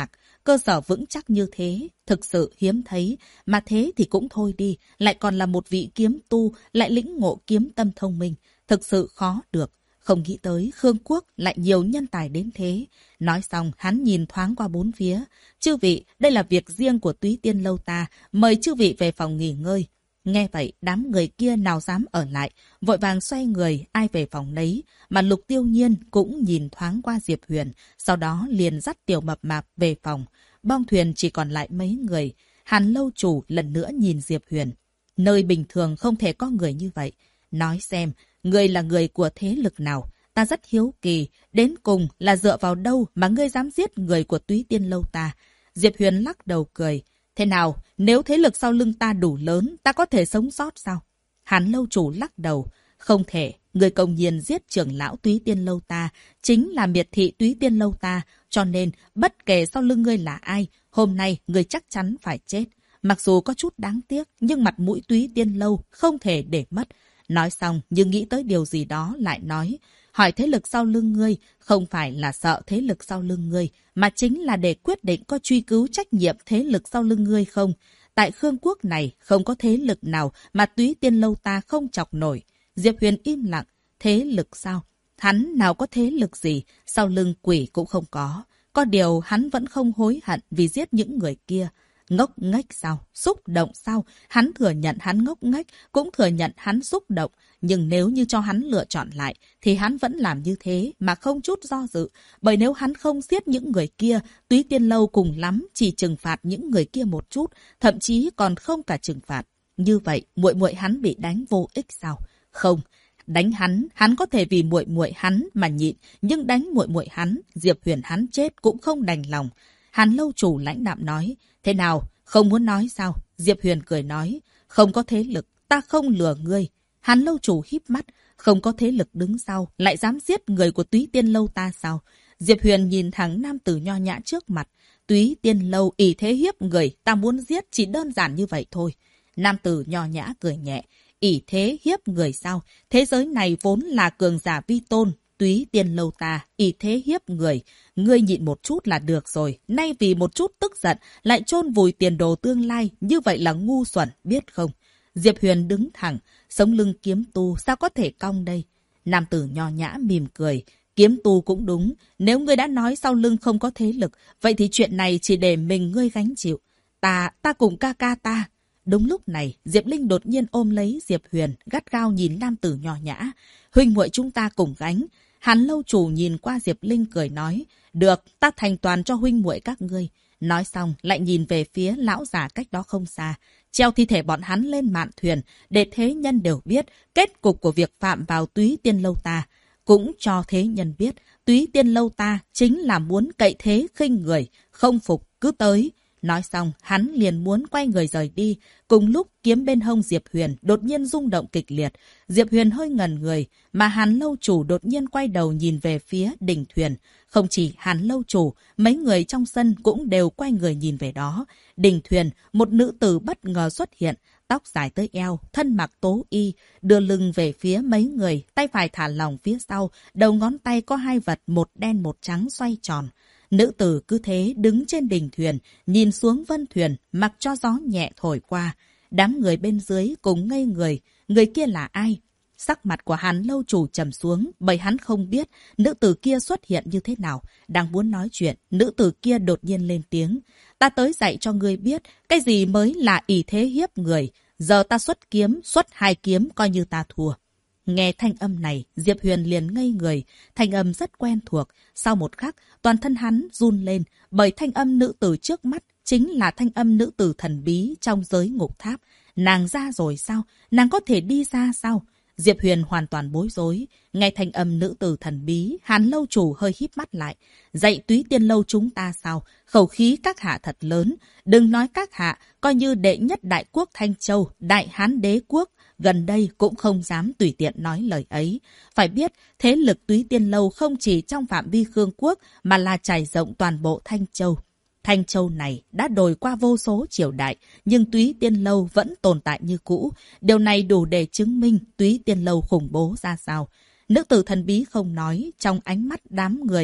Speaker 1: cơ sở vững chắc như thế, thực sự hiếm thấy. Mà thế thì cũng thôi đi, lại còn là một vị kiếm tu, lại lĩnh ngộ kiếm tâm thông minh. Thực sự khó được. Không nghĩ tới Khương Quốc lại nhiều nhân tài đến thế. Nói xong, hắn nhìn thoáng qua bốn phía. Chư vị, đây là việc riêng của Túy Tiên Lâu ta. Mời chư vị về phòng nghỉ ngơi. Nghe vậy, đám người kia nào dám ở lại. Vội vàng xoay người, ai về phòng nấy. Mà Lục Tiêu Nhiên cũng nhìn thoáng qua Diệp Huyền. Sau đó liền dắt Tiểu Mập Mạp về phòng. Bong thuyền chỉ còn lại mấy người. Hàn lâu chủ lần nữa nhìn Diệp Huyền. Nơi bình thường không thể có người như vậy. Nói xem, ngươi là người của thế lực nào? Ta rất hiếu kỳ, đến cùng là dựa vào đâu mà ngươi dám giết người của Túy Tiên Lâu ta? Diệp Huyền lắc đầu cười. Thế nào, nếu thế lực sau lưng ta đủ lớn, ta có thể sống sót sao? Hàn lâu chủ lắc đầu. Không thể, người công nhiên giết trưởng lão Túy Tiên Lâu ta, chính là miệt thị Túy Tiên Lâu ta, cho nên bất kể sau lưng ngươi là ai, hôm nay ngươi chắc chắn phải chết. Mặc dù có chút đáng tiếc, nhưng mặt mũi Túy Tiên Lâu không thể để mất. Nói xong, nhưng nghĩ tới điều gì đó lại nói. Hỏi thế lực sau lưng ngươi, không phải là sợ thế lực sau lưng ngươi, mà chính là để quyết định có truy cứu trách nhiệm thế lực sau lưng ngươi không. Tại Khương Quốc này, không có thế lực nào mà Túy Tiên Lâu ta không chọc nổi. Diệp Huyền im lặng. Thế lực sao? Hắn nào có thế lực gì, sau lưng quỷ cũng không có. Có điều hắn vẫn không hối hận vì giết những người kia. Ngốc nghếch sao? Xúc động sao? Hắn thừa nhận hắn ngốc nghếch, cũng thừa nhận hắn xúc động. Nhưng nếu như cho hắn lựa chọn lại, thì hắn vẫn làm như thế mà không chút do dự. Bởi nếu hắn không giết những người kia, Túy Tiên Lâu cùng lắm chỉ trừng phạt những người kia một chút, thậm chí còn không cả trừng phạt. Như vậy, muội muội hắn bị đánh vô ích sao? Không. Đánh hắn có thể vì muội muội hắn mà nhịn, nhưng đánh muội muội hắn, Diệp Huyền hắn chết cũng không đành lòng. Hàn lâu chủ lãnh đạm nói, thế nào, không muốn nói sao? Diệp Huyền cười nói, không có thế lực, ta không lừa ngươi. Hàn lâu chủ híp mắt, không có thế lực đứng sau, lại dám giết người của Túy Tiên Lâu ta sao? Diệp Huyền nhìn thẳng nam tử nho nhã trước mặt, Túy Tiên Lâu ỷ thế hiếp người, ta muốn giết chỉ đơn giản như vậy thôi. Nam tử nho nhã cười nhẹ, ỷ thế hiếp người sao? Thế giới này vốn là cường giả vi tôn. Túy Tiên Lâu ta, ỷ thế hiếp người. Ngươi nhịn một chút là được rồi. Nay vì một chút tức giận, lại chôn vùi tiền đồ tương lai. Như vậy là ngu xuẩn, biết không? Diệp Huyền đứng thẳng. Sống lưng kiếm tu, sao có thể cong đây? Nam tử nho nhã mỉm cười. Kiếm tu cũng đúng. Nếu ngươi đã nói sau lưng không có thế lực, vậy thì chuyện này chỉ để mình ngươi gánh chịu. Ta cùng ca ca ta. Đúng lúc này, Diệp Linh đột nhiên ôm lấy Diệp Huyền, gắt gao nhìn nam tử nho nhã. Huynh muội chúng ta cùng gánh. Hàn lâu chủ nhìn qua Diệp Linh cười nói, được, ta thành toàn cho huynh muội các ngươi. Nói xong, lại nhìn về phía lão già cách đó không xa. Treo thi thể bọn hắn lên mạn thuyền, để thế nhân đều biết kết cục của việc phạm vào Túy Tiên Lâu ta. Cũng cho thế nhân biết, Túy Tiên Lâu ta chính là muốn cậy thế khinh người, không phục cứ tới. Nói xong, hắn liền muốn quay người rời đi. Cùng lúc kiếm bên hông Diệp Huyền đột nhiên rung động kịch liệt. Diệp Huyền hơi ngẩn người, mà Hàn lâu chủ đột nhiên quay đầu nhìn về phía đỉnh thuyền. Không chỉ Hàn lâu chủ, mấy người trong sân cũng đều quay người nhìn về đó. Đỉnh thuyền, một nữ tử bất ngờ xuất hiện, tóc dài tới eo, thân mặc tố y, đưa lưng về phía mấy người, tay phải thả lỏng phía sau, đầu ngón tay có hai vật một đen một trắng xoay tròn. Nữ tử cứ thế đứng trên đỉnh thuyền, nhìn xuống vân thuyền, mặc cho gió nhẹ thổi qua. Đám người bên dưới cũng ngây người kia là ai? Sắc mặt của Hàn lâu chủ trầm xuống, bởi hắn không biết nữ tử kia xuất hiện như thế nào. Đang muốn nói chuyện, nữ tử kia đột nhiên lên tiếng. Ta tới dạy cho ngươi biết, cái gì mới là ỷ thế hiếp người. Giờ ta xuất kiếm, xuất hai kiếm coi như ta thua. Nghe thanh âm này, Diệp Huyền liền ngây người. Thanh âm rất quen thuộc. Sau một khắc, toàn thân hắn run lên, bởi thanh âm nữ tử trước mắt chính là thanh âm nữ tử thần bí trong giới ngục tháp. Nàng ra rồi sao? Nàng có thể đi ra sao? Diệp Huyền hoàn toàn bối rối. Nghe thanh âm nữ tử thần bí, Hàn lâu chủ hơi híp mắt lại. Dạy Túy Tiên Lâu chúng ta sao? Khẩu khí các hạ thật lớn. Đừng nói các hạ, coi như đệ nhất đại quốc Thanh Châu, đại Hán đế quốc, gần đây cũng không dám tùy tiện nói lời ấy. Phải biết, thế lực Túy Tiên Lâu không chỉ trong phạm vi Khương Quốc, mà là trải rộng toàn bộ Thanh Châu. Thanh Châu này đã đổi qua vô số triều đại, nhưng Túy Tiên Lâu vẫn tồn tại như cũ. Điều này đủ để chứng minh Túy Tiên Lâu khủng bố ra sao. Nữ tử thần bí không nói, trong ánh mắt đám người,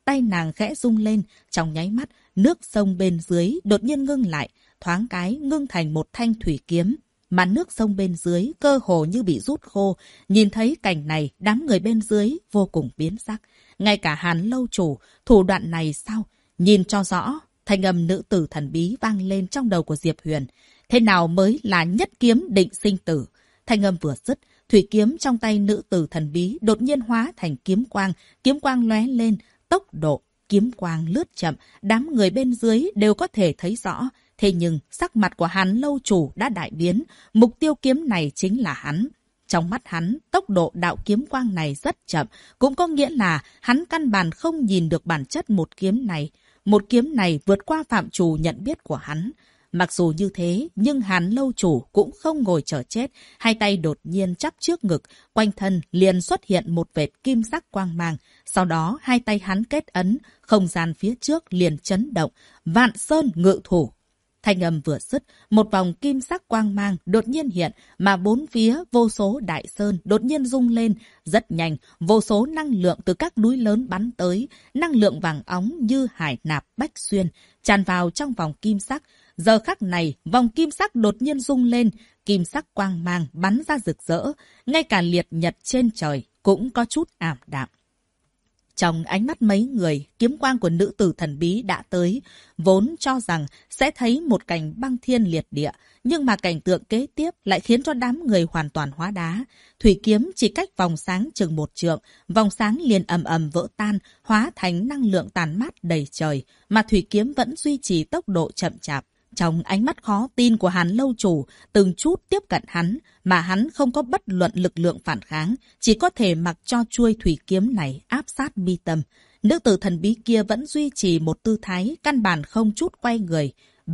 Speaker 1: tay nàng khẽ rung lên, trong nháy mắt, nước sông bên dưới đột nhiên ngưng lại, thoáng cái ngưng thành một thanh thủy kiếm. Mà nước sông bên dưới cơ hồ như bị rút khô, nhìn thấy cảnh này, đám người bên dưới vô cùng biến sắc. Ngay cả Hàn lâu chủ, thủ đoạn này sao? Nhìn cho rõ, thanh âm nữ tử thần bí vang lên trong đầu của Diệp Huyền. Thế nào mới là nhất kiếm định sinh tử? Thanh âm vừa dứt, thủy kiếm trong tay nữ tử thần bí đột nhiên hóa thành kiếm quang lóe lên, tốc độ kiếm quang lướt chậm, đám người bên dưới đều có thể thấy rõ. Thế nhưng sắc mặt của Hàn lâu chủ đã đại biến, mục tiêu kiếm này chính là hắn. Trong mắt hắn, tốc độ đạo kiếm quang này rất chậm, cũng có nghĩa là hắn căn bản không nhìn được bản chất một kiếm này. Một kiếm này vượt qua phạm trù nhận biết của hắn. Mặc dù như thế, nhưng Hàn lâu chủ cũng không ngồi chờ chết, hai tay đột nhiên chắp trước ngực, quanh thân liền xuất hiện một vệt kim sắc quang mang. Sau đó hai tay hắn kết ấn, không gian phía trước liền chấn động, vạn sơn ngự thủ. Thanh âm vừa dứt, một vòng kim sắc quang mang đột nhiên hiện, mà bốn phía vô số đại sơn đột nhiên rung lên. Rất nhanh, vô số năng lượng từ các núi lớn bắn tới, năng lượng vàng óng như hải nạp bách xuyên, tràn vào trong vòng kim sắc. Giờ khắc này, vòng kim sắc đột nhiên rung lên, kim sắc quang mang bắn ra rực rỡ, ngay cả liệt nhật trên trời cũng có chút ảm đạm. Trong ánh mắt mấy người, kiếm quang của nữ tử thần bí đã tới, vốn cho rằng sẽ thấy một cảnh băng thiên liệt địa, nhưng mà cảnh tượng kế tiếp lại khiến cho đám người hoàn toàn hóa đá. Thủy kiếm chỉ cách vòng sáng chừng một trượng, vòng sáng liền ầm ầm vỡ tan, hóa thành năng lượng tàn mát đầy trời, mà thủy kiếm vẫn duy trì tốc độ chậm chạp. Trong ánh mắt khó tin của Hàn lâu chủ, từng chút tiếp cận hắn, mà hắn không có bất luận lực lượng phản kháng, chỉ có thể mặc cho chuôi thủy kiếm này áp sát mi tâm. Nữ tử thần bí kia vẫn duy trì một tư thái, căn bản không chút quay người.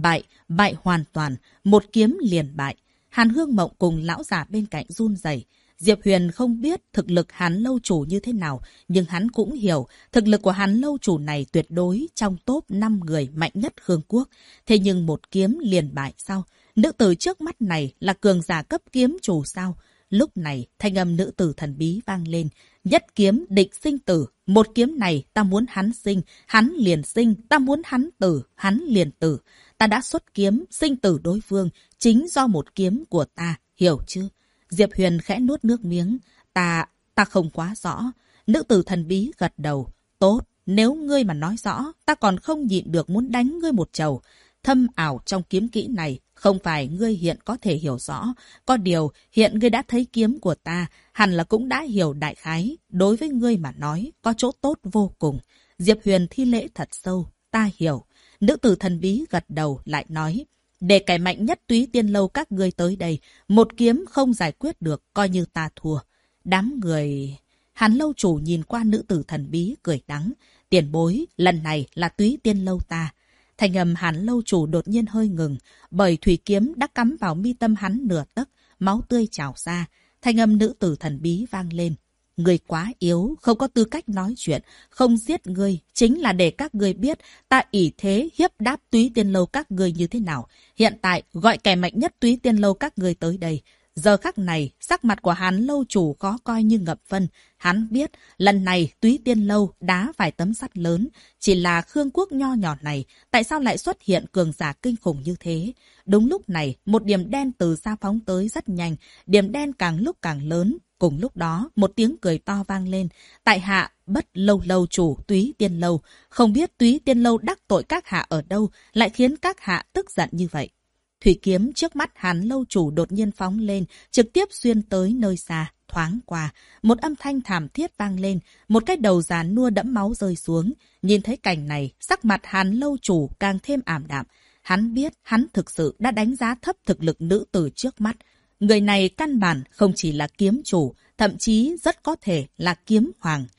Speaker 1: Bại hoàn toàn, một kiếm liền bại. Hàn Hương Mộng cùng lão già bên cạnh run rẩy. Diệp Huyền không biết thực lực Hàn lâu chủ như thế nào, nhưng hắn cũng hiểu thực lực của Hàn lâu chủ này tuyệt đối trong top 5 người mạnh nhất Khương Quốc. Thế nhưng một kiếm liền bại sao? Nữ tử trước mắt này là cường giả cấp kiếm chủ sao? Lúc này, thanh âm nữ tử thần bí vang lên. Nhất kiếm định sinh tử. Một kiếm này ta muốn hắn sinh, hắn liền sinh. Ta muốn hắn tử, hắn liền tử. Ta đã xuất kiếm, sinh tử đối phương, chính do một kiếm của ta, hiểu chưa? Diệp Huyền khẽ nuốt nước miếng. Ta không quá rõ. Nữ tử thần bí gật đầu. Tốt, nếu ngươi mà nói rõ, ta còn không nhịn được muốn đánh ngươi một trầu. Thâm ảo trong kiếm kỹ này, không phải ngươi hiện có thể hiểu rõ. Có điều, hiện ngươi đã thấy kiếm của ta, hẳn là cũng đã hiểu đại khái. Đối với ngươi mà nói, có chỗ tốt vô cùng. Diệp Huyền thi lễ thật sâu. Ta hiểu. Nữ tử thần bí gật đầu lại nói. Để kẻ mạnh nhất Túy Tiên Lâu các ngươi tới đây, một kiếm không giải quyết được, coi như ta thua. Đám người... Hàn lâu chủ nhìn qua nữ tử thần bí, cười đắng. Tiền bối, lần này là Túy Tiên Lâu ta. Thành âm Hàn lâu chủ đột nhiên hơi ngừng, bởi thủy kiếm đã cắm vào mi tâm hắn nửa tấc, máu tươi trào ra. Thành âm nữ tử thần bí vang lên. Ngươi quá yếu, không có tư cách nói chuyện, không giết ngươi, chính là để các ngươi biết ta ỷ thế hiếp đáp Túy Tiên Lâu các ngươi như thế nào. Hiện tại, gọi kẻ mạnh nhất Túy Tiên Lâu các ngươi tới đây. Giờ khắc này, sắc mặt của Hàn lâu chủ khó coi như ngập phân. Hắn biết, lần này Túy Tiên Lâu đá phải tấm sắt lớn. Chỉ là Khương Quốc nho nhỏ này, tại sao lại xuất hiện cường giả kinh khủng như thế? Đúng lúc này, một điểm đen từ xa phóng tới rất nhanh, điểm đen càng lúc càng lớn. Cùng lúc đó, một tiếng cười to vang lên. Tại hạ, Bất Lâu lâu chủ Túy Tiên Lâu. Không biết Túy Tiên Lâu đắc tội các hạ ở đâu, lại khiến các hạ tức giận như vậy. Thủy kiếm trước mắt Hàn lâu chủ đột nhiên phóng lên, trực tiếp xuyên tới nơi xa, thoáng qua. Một âm thanh thảm thiết vang lên, một cái đầu già nua đẫm máu rơi xuống. Nhìn thấy cảnh này, sắc mặt Hàn lâu chủ càng thêm ảm đạm. Hắn biết hắn thực sự đã đánh giá thấp thực lực nữ tử trước mắt. Người này căn bản không chỉ là kiếm chủ, thậm chí rất có thể là kiếm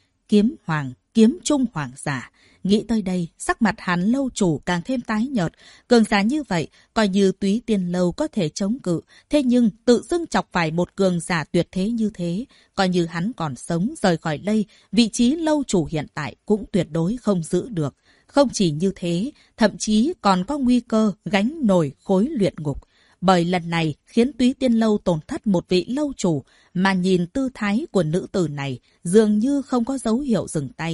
Speaker 1: hoàng, kiếm trung hoàng giả. Nghĩ tới đây, sắc mặt Hàn lâu chủ càng thêm tái nhợt. Cường giả như vậy, coi như Túy Tiên Lâu có thể chống cự. Thế nhưng, tự dưng chọc phải một cường giả tuyệt thế như thế. Coi như hắn còn sống rời khỏi đây, vị trí lâu chủ hiện tại cũng tuyệt đối không giữ được. Không chỉ như thế, thậm chí còn có nguy cơ gánh nổi khối luyện ngục. Bởi lần này khiến Túy Tiên Lâu tổn thất một vị lâu chủ, mà nhìn tư thái của nữ tử này dường như không có dấu hiệu dừng tay.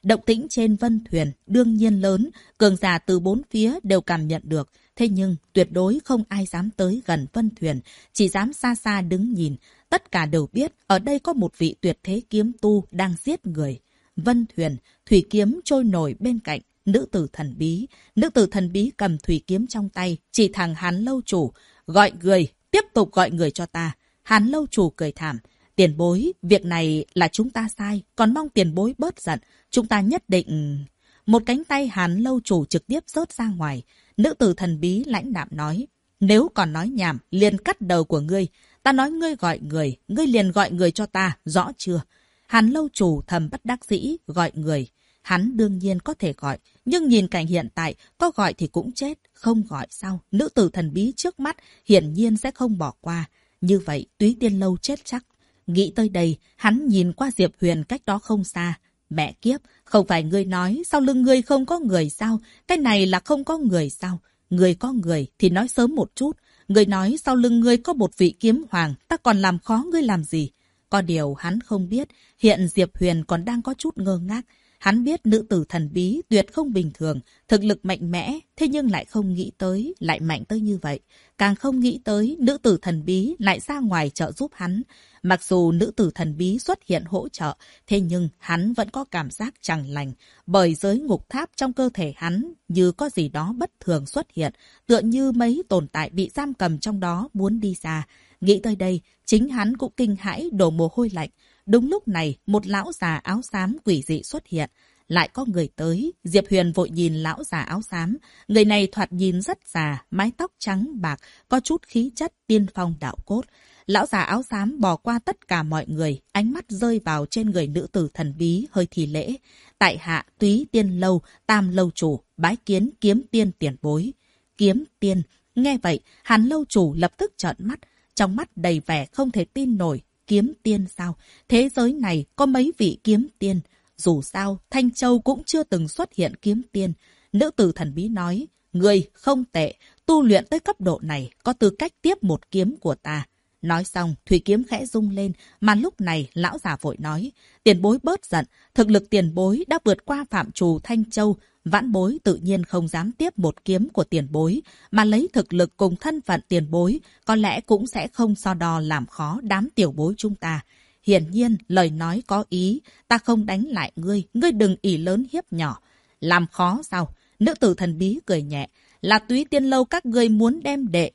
Speaker 1: Động tĩnh trên Vân Thuyền đương nhiên lớn, cường giả từ bốn phía đều cảm nhận được. Thế nhưng tuyệt đối không ai dám tới gần Vân Thuyền, chỉ dám xa xa đứng nhìn. Tất cả đều biết ở đây có một vị tuyệt thế kiếm tu đang giết người. Vân Thuyền, thủy kiếm trôi nổi bên cạnh. Nữ tử thần bí. Nữ tử thần bí cầm thủy kiếm trong tay, chỉ thẳng Hàn lâu chủ. Gọi người, tiếp tục gọi người cho ta. Hàn lâu chủ cười thảm. Tiền bối, việc này là chúng ta sai, còn mong tiền bối bớt giận. Chúng ta nhất định... Một cánh tay Hàn lâu chủ trực tiếp rớt ra ngoài. Nữ tử thần bí lãnh đạm nói. Nếu còn nói nhảm, liền cắt đầu của ngươi. Ta nói ngươi gọi người, ngươi liền gọi người cho ta, rõ chưa? Hàn lâu chủ thầm bất đắc dĩ, gọi người. Hắn đương nhiên có thể gọi, nhưng nhìn cảnh hiện tại, có gọi thì cũng chết, không gọi sao? Nữ tử thần bí trước mắt hiển nhiên sẽ không bỏ qua. Như vậy, Túy Tiên Lâu chết chắc. Nghĩ tới đây, hắn nhìn qua Diệp Huyền cách đó không xa. Mẹ kiếp, không phải ngươi nói sau lưng ngươi không có người sao? Cái này là không có người sao? Ngươi có người thì nói sớm một chút. Ngươi nói sau lưng ngươi có một vị kiếm hoàng, ta còn làm khó ngươi làm gì? Có điều hắn không biết, hiện Diệp Huyền còn đang có chút ngơ ngác. Hắn biết nữ tử thần bí tuyệt không bình thường, thực lực mạnh mẽ, thế nhưng lại không nghĩ tới, lại mạnh tới như vậy. Càng không nghĩ tới, nữ tử thần bí lại ra ngoài trợ giúp hắn. Mặc dù nữ tử thần bí xuất hiện hỗ trợ, thế nhưng hắn vẫn có cảm giác chẳng lành. Bởi giới ngục tháp trong cơ thể hắn như có gì đó bất thường xuất hiện, tựa như mấy tồn tại bị giam cầm trong đó muốn đi ra. Nghĩ tới đây, chính hắn cũng kinh hãi đổ mồ hôi lạnh. Đúng lúc này, một lão già áo xám quỷ dị xuất hiện. Lại có người tới, Diệp Huyền vội nhìn lão già áo xám. Người này thoạt nhìn rất già, mái tóc trắng bạc, có chút khí chất tiên phong đạo cốt. Lão già áo xám bỏ qua tất cả mọi người, ánh mắt rơi vào trên người nữ tử thần bí hơi thì lễ. Tại hạ Túy Tiên Lâu, Tam lâu chủ, bái kiến Kiếm Tiên tiền bối. Kiếm Tiên, nghe vậy, Hàn lâu chủ lập tức trợn mắt, trong mắt đầy vẻ không thể tin nổi. Kiếm tiên sao? Thế giới này có mấy vị kiếm tiên? Dù sao, Thanh Châu cũng chưa từng xuất hiện kiếm tiên. Nữ tử thần bí nói, người không tệ, tu luyện tới cấp độ này, có tư cách tiếp một kiếm của ta. Nói xong, thủy kiếm khẽ rung lên, mà lúc này lão già vội nói, tiền bối bớt giận, thực lực tiền bối đã vượt qua phạm trù Thanh Châu, vãn bối tự nhiên không dám tiếp một kiếm của tiền bối, mà lấy thực lực cùng thân phận tiền bối, có lẽ cũng sẽ không so đo làm khó đám tiểu bối chúng ta. Hiển nhiên, lời nói có ý, ta không đánh lại ngươi, ngươi đừng ỷ lớn hiếp nhỏ. Làm khó sao? Nữ tử thần bí cười nhẹ, là Túy Tiên Lâu các ngươi muốn đem đệ,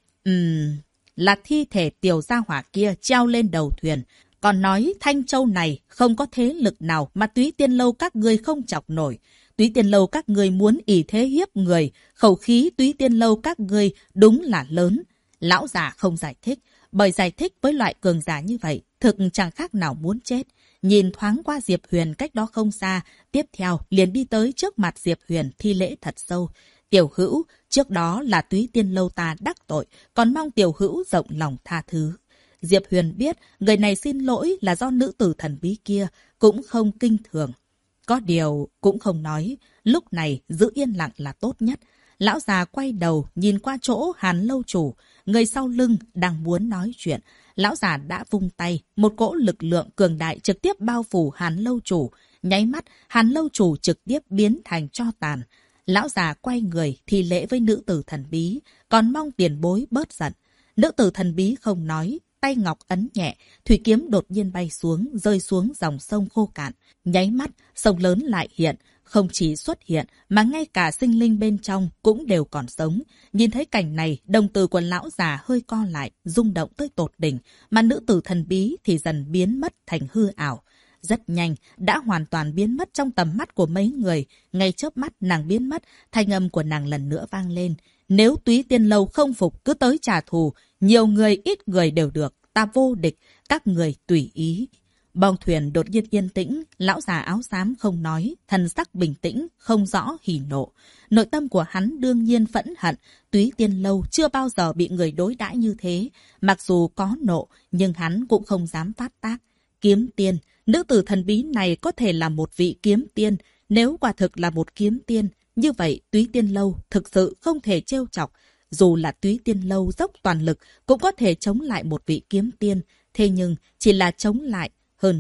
Speaker 1: là thi thể tiểu gia hỏa kia treo lên đầu thuyền. Còn nói Thanh Châu này không có thế lực nào mà Túy Tiên Lâu các ngươi không chọc nổi. Túy Tiên Lâu các ngươi muốn ỷ thế hiếp người, khẩu khí Túy Tiên Lâu các ngươi đúng là lớn. Lão già không giải thích, bởi giải thích với loại cường giả như vậy, thực chẳng khác nào muốn chết. Nhìn thoáng qua Diệp Huyền cách đó không xa, tiếp theo liền đi tới trước mặt Diệp Huyền thi lễ thật sâu. Tiểu hữu, trước đó là Túy Tiên Lâu ta đắc tội, còn mong tiểu hữu rộng lòng tha thứ. Diệp Huyền biết người này xin lỗi là do nữ tử thần bí kia, cũng không kinh thường. Có điều cũng không nói, lúc này giữ yên lặng là tốt nhất. Lão già quay đầu nhìn qua chỗ Hàn lâu chủ, người sau lưng đang muốn nói chuyện. Lão già đã vung tay, một cỗ lực lượng cường đại trực tiếp bao phủ Hàn lâu chủ. Nháy mắt, Hàn lâu chủ trực tiếp biến thành tro tàn. Lão già quay người thì lễ với nữ tử thần bí, còn mong tiền bối bớt giận. Nữ tử thần bí không nói, tay ngọc ấn nhẹ, thủy kiếm đột nhiên bay xuống, rơi xuống dòng sông khô cạn. Nháy mắt, sông lớn lại hiện, không chỉ xuất hiện mà ngay cả sinh linh bên trong cũng đều còn sống. Nhìn thấy cảnh này, đồng tử của lão già hơi co lại, rung động tới tột đỉnh, mà nữ tử thần bí thì dần biến mất thành hư ảo. Rất nhanh, đã hoàn toàn biến mất trong tầm mắt của mấy người. Ngay chớp mắt nàng biến mất, thanh âm của nàng lần nữa vang lên. Nếu Túy Tiên Lâu không phục cứ tới trả thù, nhiều người ít người đều được, ta vô địch, các người tùy ý. Bong thuyền đột nhiên yên tĩnh, lão già áo xám không nói, thần sắc bình tĩnh, không rõ hỉ nộ. Nội tâm của hắn đương nhiên phẫn hận, Túy Tiên Lâu chưa bao giờ bị người đối đãi như thế. Mặc dù có nộ, nhưng hắn cũng không dám phát tác. Kiếm tiên, nữ tử thần bí này có thể là một vị kiếm tiên. Nếu quả thực là một kiếm tiên, như vậy Túy Tiên Lâu thực sự không thể trêu chọc. Dù là Túy Tiên Lâu dốc toàn lực cũng có thể chống lại một vị kiếm tiên. Thế nhưng chỉ là chống lại. Hơn nữa,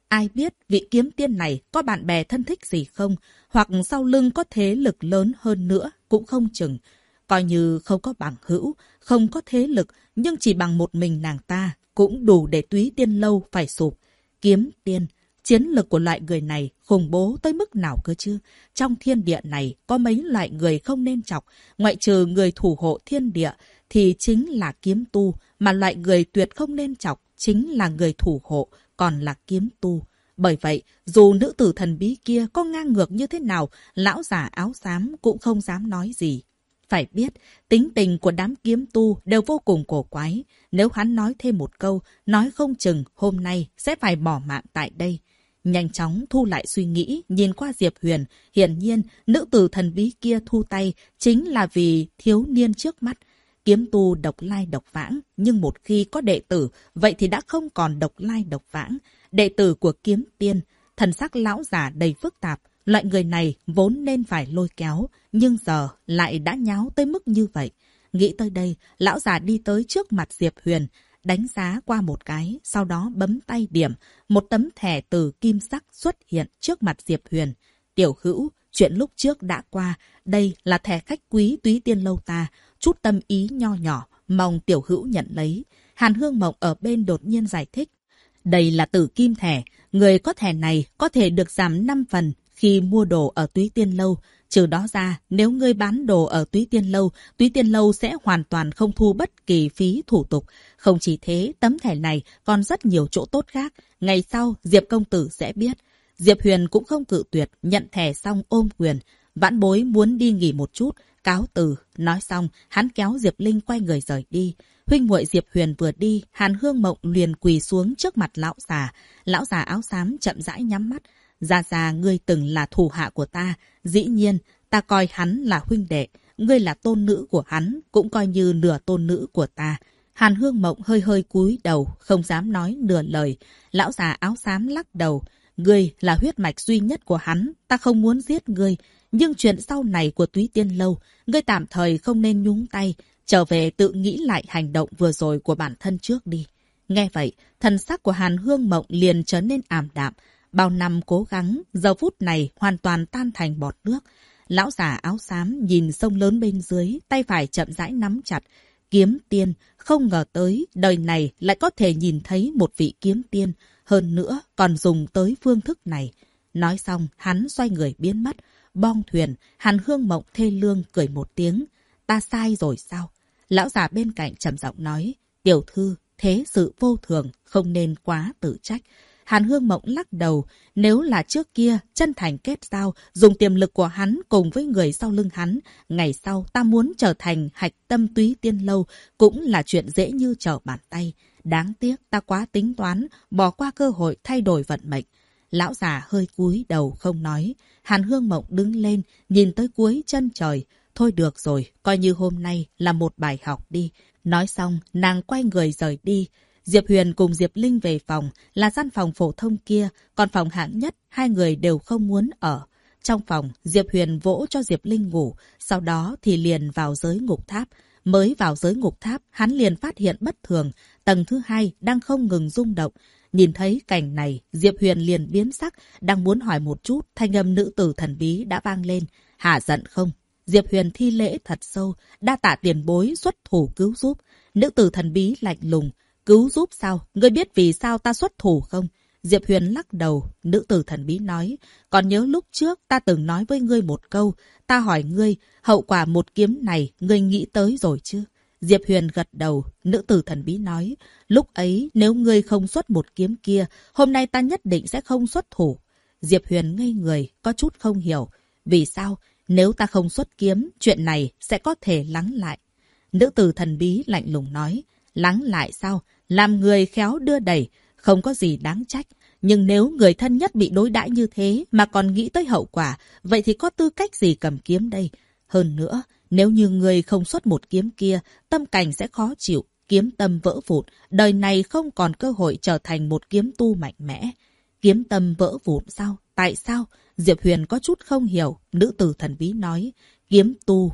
Speaker 1: Ai biết vị kiếm tiên này có bạn bè thân thích gì không, hoặc sau lưng có thế lực lớn hơn nữa cũng không chừng. Coi như không có bằng hữu, không có thế lực, nhưng chỉ bằng một mình nàng ta cũng đủ để Túy Tiên Lâu phải sụp. Kiếm tiên, chiến lực của loại người này khủng bố tới mức nào cơ chứ? Trong thiên địa này có mấy loại người không nên chọc, ngoại trừ người thủ hộ thiên địa thì chính là kiếm tu, mà loại người tuyệt không nên chọc chính là người thủ hộ, còn là kiếm tu. Bởi vậy, dù nữ tử thần bí kia có ngang ngược như thế nào, lão già áo xám cũng không dám nói gì. Phải biết, tính tình của đám kiếm tu đều vô cùng cổ quái. Nếu hắn nói thêm một câu, nói không chừng hôm nay sẽ phải bỏ mạng tại đây. Nhanh chóng thu lại suy nghĩ, nhìn qua Diệp Huyền. Hiển nhiên, nữ tử thần bí kia thu tay chính là vì thiếu niên trước mắt. Kiếm tu độc lai độc vãng, nhưng một khi có đệ tử, vậy thì đã không còn độc lai độc vãng. Đệ tử của kiếm tiên, thần sắc lão già đầy phức tạp. Loại người này vốn nên phải lôi kéo, nhưng giờ lại đã nháo tới mức như vậy. Nghĩ tới đây, lão già đi tới trước mặt Diệp Huyền, đánh giá qua một cái, sau đó bấm tay điểm. Một tấm thẻ từ kim sắc xuất hiện trước mặt Diệp Huyền. Tiểu hữu, chuyện lúc trước đã qua, đây là thẻ khách quý Túy Tiên Lâu ta, chút tâm ý nho nhỏ, mong tiểu hữu nhận lấy. Hàn Hương Mộng ở bên đột nhiên giải thích. Đây là tử kim thẻ, người có thẻ này có thể được giảm 5 phần khi mua đồ ở Túy Tiên Lâu. Trừ đó ra, nếu ngươi bán đồ ở Túy Tiên Lâu sẽ hoàn toàn không thu bất kỳ phí thủ tục. Không chỉ thế, tấm thẻ này còn rất nhiều chỗ tốt khác. Ngày sau, Diệp công tử sẽ biết. Diệp Huyền cũng không cự tuyệt, nhận thẻ xong ôm quyền. Vãn bối muốn đi nghỉ một chút, cáo từ. Nói xong, hắn kéo Diệp Linh quay người rời đi. Huynh muội Diệp Huyền vừa đi, Hàn Hương Mộng liền quỳ xuống trước mặt lão già. Lão già áo xám chậm rãi nhắm mắt. Già, ngươi từng là thủ hạ của ta. Dĩ nhiên, ta coi hắn là huynh đệ. Ngươi là tôn nữ của hắn, cũng coi như nửa tôn nữ của ta. Hàn Hương Mộng hơi hơi cúi đầu, không dám nói nửa lời. Lão già áo xám lắc đầu. Ngươi là huyết mạch duy nhất của hắn, ta không muốn giết ngươi. Nhưng chuyện sau này của Túy Tiên Lâu, ngươi tạm thời không nên nhúng tay. Trở về tự nghĩ lại hành động vừa rồi của bản thân trước đi. Nghe vậy, thần sắc của Hàn Hương Mộng liền trở nên ảm đạm. Bao năm cố gắng, giờ phút này hoàn toàn tan thành bọt nước. Lão già áo xám nhìn sông lớn bên dưới, tay phải chậm rãi nắm chặt. Kiếm tiên, không ngờ tới, đời này lại có thể nhìn thấy một vị kiếm tiên. Hơn nữa, còn dùng tới phương thức này. Nói xong, hắn xoay người biến mất. Bong thuyền, Hàn Hương Mộng thê lương cười một tiếng. Ta sai rồi sao? Lão già bên cạnh trầm giọng nói. Tiểu thư, thế sự vô thường, không nên quá tự trách. Hàn Hương Mộng lắc đầu, nếu là trước kia, chân thành kết giao, dùng tiềm lực của hắn cùng với người sau lưng hắn, ngày sau ta muốn trở thành hạch tâm Túy Tiên Lâu cũng là chuyện dễ như trở bàn tay. Đáng tiếc ta quá tính toán, bỏ qua cơ hội thay đổi vận mệnh. Lão già hơi cúi đầu không nói. Hàn Hương Mộng đứng lên, nhìn tới cuối chân trời. Thôi được rồi, coi như hôm nay là một bài học đi. Nói xong, nàng quay người rời đi. Diệp Huyền cùng Diệp Linh về phòng, là gian phòng phổ thông kia, còn phòng hạng nhất, hai người đều không muốn ở. Trong phòng, Diệp Huyền vỗ cho Diệp Linh ngủ, sau đó thì liền vào giới ngục tháp. Mới vào giới ngục tháp, hắn liền phát hiện bất thường, tầng thứ 2 đang không ngừng rung động. Nhìn thấy cảnh này, Diệp Huyền liền biến sắc, đang muốn hỏi một chút, thanh âm nữ tử thần bí đã vang lên. Hả giận không? Diệp Huyền thi lễ thật sâu, đa tạ tiền bối xuất thủ cứu giúp. Nữ tử thần bí lạnh lùng. Cứu giúp sao? Ngươi biết vì sao ta xuất thủ không? Diệp Huyền lắc đầu. Nữ tử thần bí nói. Còn nhớ lúc trước ta từng nói với ngươi một câu. Ta hỏi ngươi, hậu quả một kiếm này ngươi nghĩ tới rồi chứ? Diệp Huyền gật đầu. Nữ tử thần bí nói. Lúc ấy nếu ngươi không xuất một kiếm kia, hôm nay ta nhất định sẽ không xuất thủ. Diệp Huyền ngây người, có chút không hiểu. Vì sao? Nếu ta không xuất kiếm, chuyện này sẽ có thể lắng lại. Nữ tử thần bí lạnh lùng nói. Lắng lại sao? Làm người khéo đưa đẩy, không có gì đáng trách. Nhưng nếu người thân nhất bị đối đãi như thế mà còn nghĩ tới hậu quả, vậy thì có tư cách gì cầm kiếm đây? Hơn nữa, nếu như người không xuất một kiếm kia, tâm cảnh sẽ khó chịu, kiếm tâm vỡ vụn, đời này không còn cơ hội trở thành một kiếm tu mạnh mẽ. Kiếm tâm vỡ vụn sao? Tại sao? Diệp Huyền có chút không hiểu, nữ tử thần bí nói. Kiếm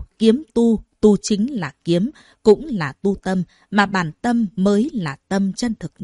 Speaker 1: tu, tu chính là kiếm, cũng là tu tâm, mà bản tâm mới là tâm chân thực nhất.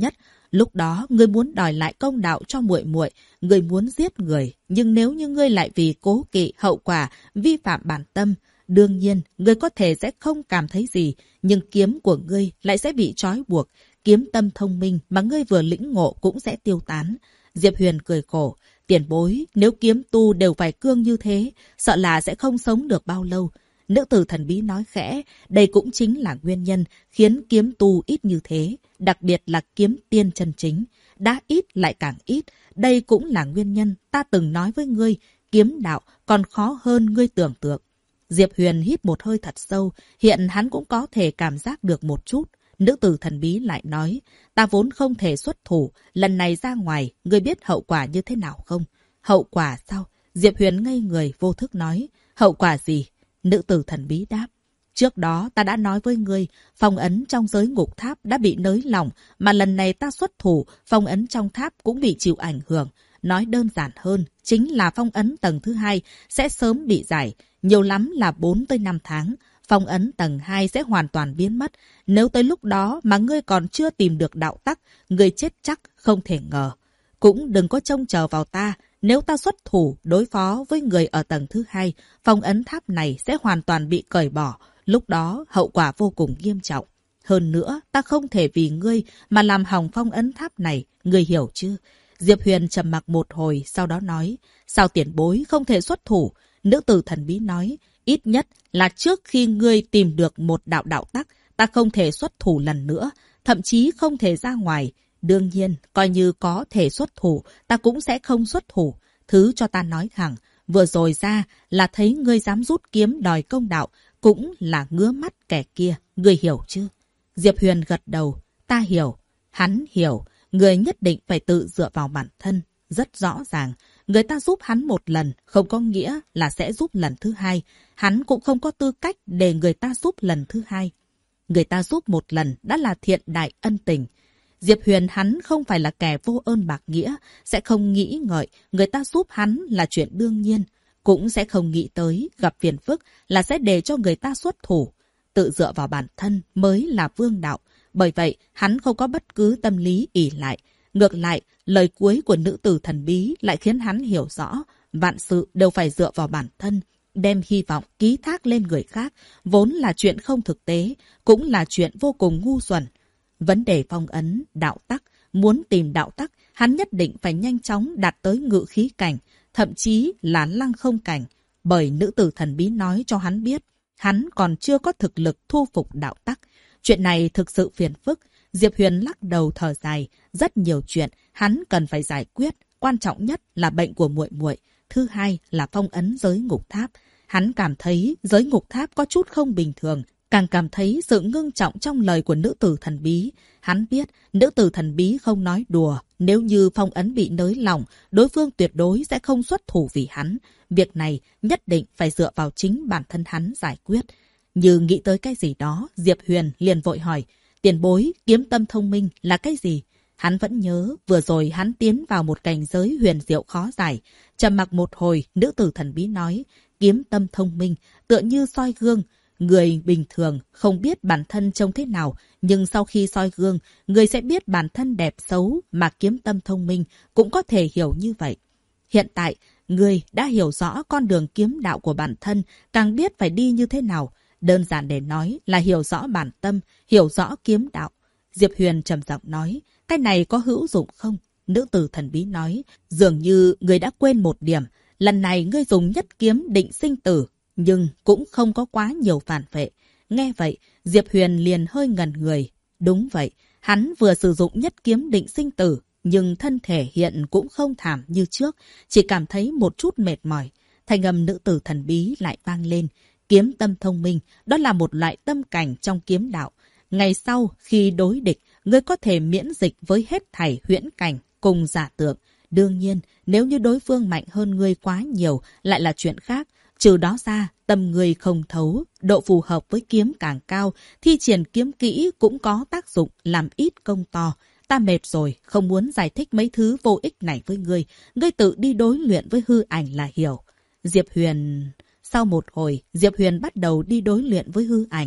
Speaker 1: Lúc đó ngươi muốn đòi lại công đạo cho muội muội, ngươi muốn giết người, nhưng nếu như ngươi lại vì cố kỵ hậu quả, vi phạm bản tâm, đương nhiên ngươi có thể sẽ không cảm thấy gì, nhưng kiếm của ngươi lại sẽ bị trói buộc, kiếm tâm thông minh mà ngươi vừa lĩnh ngộ cũng sẽ tiêu tán. Diệp Huyền cười khổ, tiền bối, nếu kiếm tu đều phải cương như thế, sợ là sẽ không sống được bao lâu. Nữ tử thần bí nói khẽ, đây cũng chính là nguyên nhân khiến kiếm tu ít như thế, đặc biệt là kiếm tiên chân chính. Đã ít lại càng ít, đây cũng là nguyên nhân ta từng nói với ngươi, kiếm đạo còn khó hơn ngươi tưởng tượng. Diệp Huyền hít một hơi thật sâu, hiện hắn cũng có thể cảm giác được một chút. Nữ tử thần bí lại nói, ta vốn không thể xuất thủ, lần này ra ngoài, ngươi biết hậu quả như thế nào không? Hậu quả sao? Diệp Huyền ngây người vô thức nói, hậu quả gì? Nữ tử thần bí đáp, trước đó ta đã nói với ngươi, phong ấn trong giới ngục tháp đã bị nới lỏng, mà lần này ta xuất thủ, phong ấn trong tháp cũng bị chịu ảnh hưởng. Nói đơn giản hơn, chính là phong ấn tầng thứ 2 sẽ sớm bị giải, nhiều lắm là 4 tới 5 tháng. Phong ấn tầng 2 sẽ hoàn toàn biến mất. Nếu tới lúc đó mà ngươi còn chưa tìm được đạo tắc, ngươi chết chắc không thể ngờ. Cũng đừng có trông chờ vào ta. Nếu ta xuất thủ đối phó với người ở tầng thứ 2, phong ấn tháp này sẽ hoàn toàn bị cởi bỏ. Lúc đó hậu quả vô cùng nghiêm trọng. Hơn nữa, ta không thể vì ngươi mà làm hỏng phong ấn tháp này. Ngươi hiểu chứ? Diệp Huyền trầm mặc một hồi, sau đó nói, sao tiền bối không thể xuất thủ? Nữ tử thần bí nói, ít nhất là trước khi ngươi tìm được một đạo tắc, ta không thể xuất thủ lần nữa, thậm chí không thể ra ngoài. Đương nhiên, coi như có thể xuất thủ, ta cũng sẽ không xuất thủ. Thứ cho ta nói thẳng, vừa rồi ra là thấy ngươi dám rút kiếm đòi công đạo, cũng là ngứa mắt kẻ kia, ngươi hiểu chứ? Diệp Huyền gật đầu, ta hiểu. Hắn hiểu, người nhất định phải tự dựa vào bản thân. Rất rõ ràng, người ta giúp hắn một lần không có nghĩa là sẽ giúp lần thứ 2. Hắn cũng không có tư cách để người ta giúp lần thứ 2. Người ta giúp một lần đã là thiện đại ân tình. Diệp Huyền hắn không phải là kẻ vô ơn bạc nghĩa, sẽ không nghĩ ngợi người ta giúp hắn là chuyện đương nhiên. Cũng sẽ không nghĩ tới gặp phiền phức là sẽ để cho người ta xuất thủ. Tự dựa vào bản thân mới là vương đạo. Bởi vậy, hắn không có bất cứ tâm lý ỷ lại. Ngược lại, lời cuối của nữ tử thần bí lại khiến hắn hiểu rõ, vạn sự đều phải dựa vào bản thân. Đem hy vọng ký thác lên người khác, vốn là chuyện không thực tế, cũng là chuyện vô cùng ngu xuẩn. Vấn đề phong ấn, đạo tắc, muốn tìm đạo tắc, hắn nhất định phải nhanh chóng đạt tới ngự khí cảnh, thậm chí là lăng không cảnh. Bởi nữ tử thần bí nói cho hắn biết, hắn còn chưa có thực lực thu phục đạo tắc. Chuyện này thực sự phiền phức. Diệp Huyền lắc đầu thở dài, rất nhiều chuyện hắn cần phải giải quyết, quan trọng nhất là bệnh của muội muội, thứ hai là phong ấn giới ngục tháp. Hắn cảm thấy giới ngục tháp có chút không bình thường, càng cảm thấy sự ngưng trọng trong lời của nữ tử thần bí. Hắn biết nữ tử thần bí không nói đùa, nếu như phong ấn bị nới lỏng, đối phương tuyệt đối sẽ không xuất thủ vì hắn. Việc này nhất định phải dựa vào chính bản thân hắn giải quyết. Như nghĩ tới cái gì đó, Diệp Huyền liền vội hỏi, tiền bối, kiếm tâm thông minh là cái gì? Hắn vẫn nhớ, vừa rồi hắn tiến vào một cảnh giới huyền diệu khó giải. Trầm mặc một hồi, nữ tử thần bí nói, kiếm tâm thông minh, tựa như soi gương. Người bình thường không biết bản thân trông thế nào, nhưng sau khi soi gương, người sẽ biết bản thân đẹp xấu, mà kiếm tâm thông minh cũng có thể hiểu như vậy. Hiện tại, người đã hiểu rõ con đường kiếm đạo của bản thân, càng biết phải đi như thế nào. Đơn giản để nói là hiểu rõ bản tâm, hiểu rõ kiếm đạo. Diệp Huyền trầm giọng nói, cái này có hữu dụng không? Nữ tử thần bí nói, dường như người đã quên một điểm. Lần này ngươi dùng nhất kiếm định sinh tử, nhưng cũng không có quá nhiều phản vệ. Nghe vậy, Diệp Huyền liền hơi ngẩn người. Đúng vậy, hắn vừa sử dụng nhất kiếm định sinh tử, nhưng thân thể hiện cũng không thảm như trước, chỉ cảm thấy một chút mệt mỏi. Thanh âm nữ tử thần bí lại vang lên. Kiếm tâm thông minh, đó là một loại tâm cảnh trong kiếm đạo. Ngày sau, khi đối địch, ngươi có thể miễn dịch với hết thảy huyễn cảnh cùng giả tượng. Đương nhiên, nếu như đối phương mạnh hơn ngươi quá nhiều, lại là chuyện khác. Trừ đó ra, tâm ngươi không thấu, độ phù hợp với kiếm càng cao, thi triển kiếm kỹ cũng có tác dụng làm ít công to. Ta mệt rồi, không muốn giải thích mấy thứ vô ích này với ngươi. Ngươi tự đi đối luyện với hư ảnh là hiểu. Diệp Huyền... Sau một hồi, Diệp Huyền bắt đầu đi đối luyện với hư ảnh.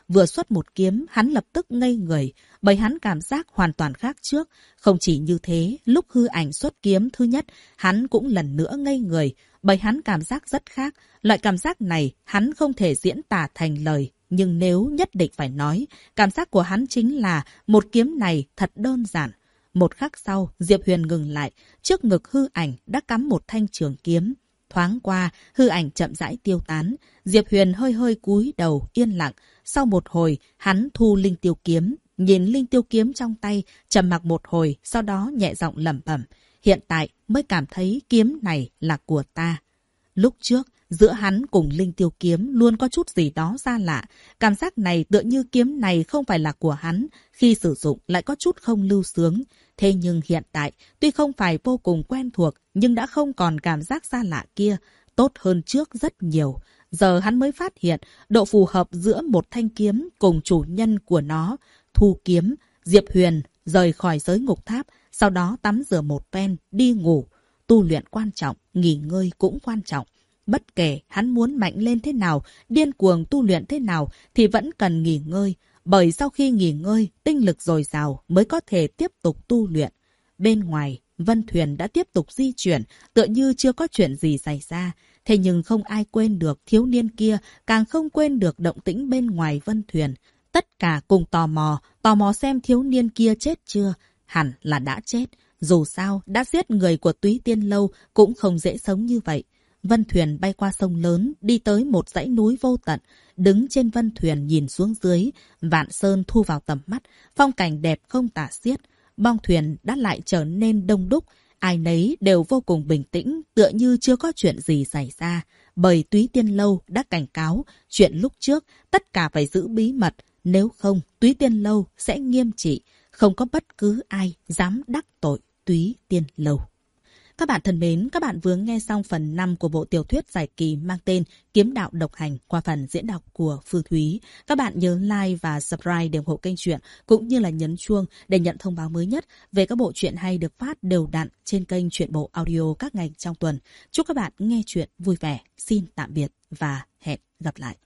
Speaker 1: Vừa xuất một kiếm, hắn lập tức ngây người, bởi hắn cảm giác hoàn toàn khác trước. Không chỉ như thế, lúc hư ảnh xuất kiếm thứ nhất, hắn cũng lần nữa ngây người, bởi hắn cảm giác rất khác. Loại cảm giác này hắn không thể diễn tả thành lời, nhưng nếu nhất định phải nói, cảm giác của hắn chính là một kiếm này thật đơn giản. Một khắc sau, Diệp Huyền ngừng lại, trước ngực hư ảnh đã cắm một thanh trường kiếm. Thoáng qua, hư ảnh chậm rãi tiêu tán. Diệp Huyền hơi hơi cúi đầu, yên lặng. Sau một hồi, hắn thu linh tiêu kiếm. Nhìn linh tiêu kiếm trong tay, trầm mặc một hồi, sau đó nhẹ giọng lẩm bẩm. Hiện tại mới cảm thấy kiếm này là của ta. Lúc trước, giữa hắn cùng linh tiêu kiếm luôn có chút gì đó xa lạ. Cảm giác này tựa như kiếm này không phải là của hắn, khi sử dụng lại có chút không lưu sướng. Thế nhưng hiện tại, tuy không phải vô cùng quen thuộc, nhưng đã không còn cảm giác xa lạ kia, tốt hơn trước rất nhiều. Giờ hắn mới phát hiện độ phù hợp giữa một thanh kiếm cùng chủ nhân của nó. Thu kiếm, Diệp Huyền rời khỏi giới ngục tháp, sau đó tắm rửa một phen, đi ngủ. Tu luyện quan trọng, nghỉ ngơi cũng quan trọng. Bất kể hắn muốn mạnh lên thế nào, điên cuồng tu luyện thế nào thì vẫn cần nghỉ ngơi. Bởi sau khi nghỉ ngơi, tinh lực dồi dào mới có thể tiếp tục tu luyện. Bên ngoài, Vân Thuyền đã tiếp tục di chuyển, tựa như chưa có chuyện gì xảy ra. Thế nhưng không ai quên được thiếu niên kia, càng không quên được động tĩnh bên ngoài Vân Thuyền. Tất cả cùng tò mò xem thiếu niên kia chết chưa. Hẳn là đã chết. Dù sao, đã giết người của Túy Tiên Lâu cũng không dễ sống như vậy. Vân Thuyền bay qua sông lớn, đi tới một dãy núi vô tận. Đứng trên Vân Thuyền nhìn xuống dưới, vạn sơn thu vào tầm mắt, phong cảnh đẹp không tả xiết. Bong thuyền đã lại trở nên đông đúc, ai nấy đều vô cùng bình tĩnh, tựa như chưa có chuyện gì xảy ra. Bởi Túy Tiên Lâu đã cảnh cáo, chuyện lúc trước tất cả phải giữ bí mật, nếu không Túy Tiên Lâu sẽ nghiêm trị, không có bất cứ ai dám đắc tội Túy Tiên Lâu. Các bạn thân mến, các bạn vừa nghe xong phần 5 của bộ tiểu thuyết dài kỳ mang tên Kiếm Đạo Độc Hành qua phần diễn đọc của Phương Thúy. Các bạn nhớ like và subscribe để ủng hộ kênh truyện, cũng như là nhấn chuông để nhận thông báo mới nhất về các bộ truyện hay được phát đều đặn trên kênh Truyện Bộ Audio các ngày trong tuần. Chúc các bạn nghe truyện vui vẻ. Xin tạm biệt và hẹn gặp lại.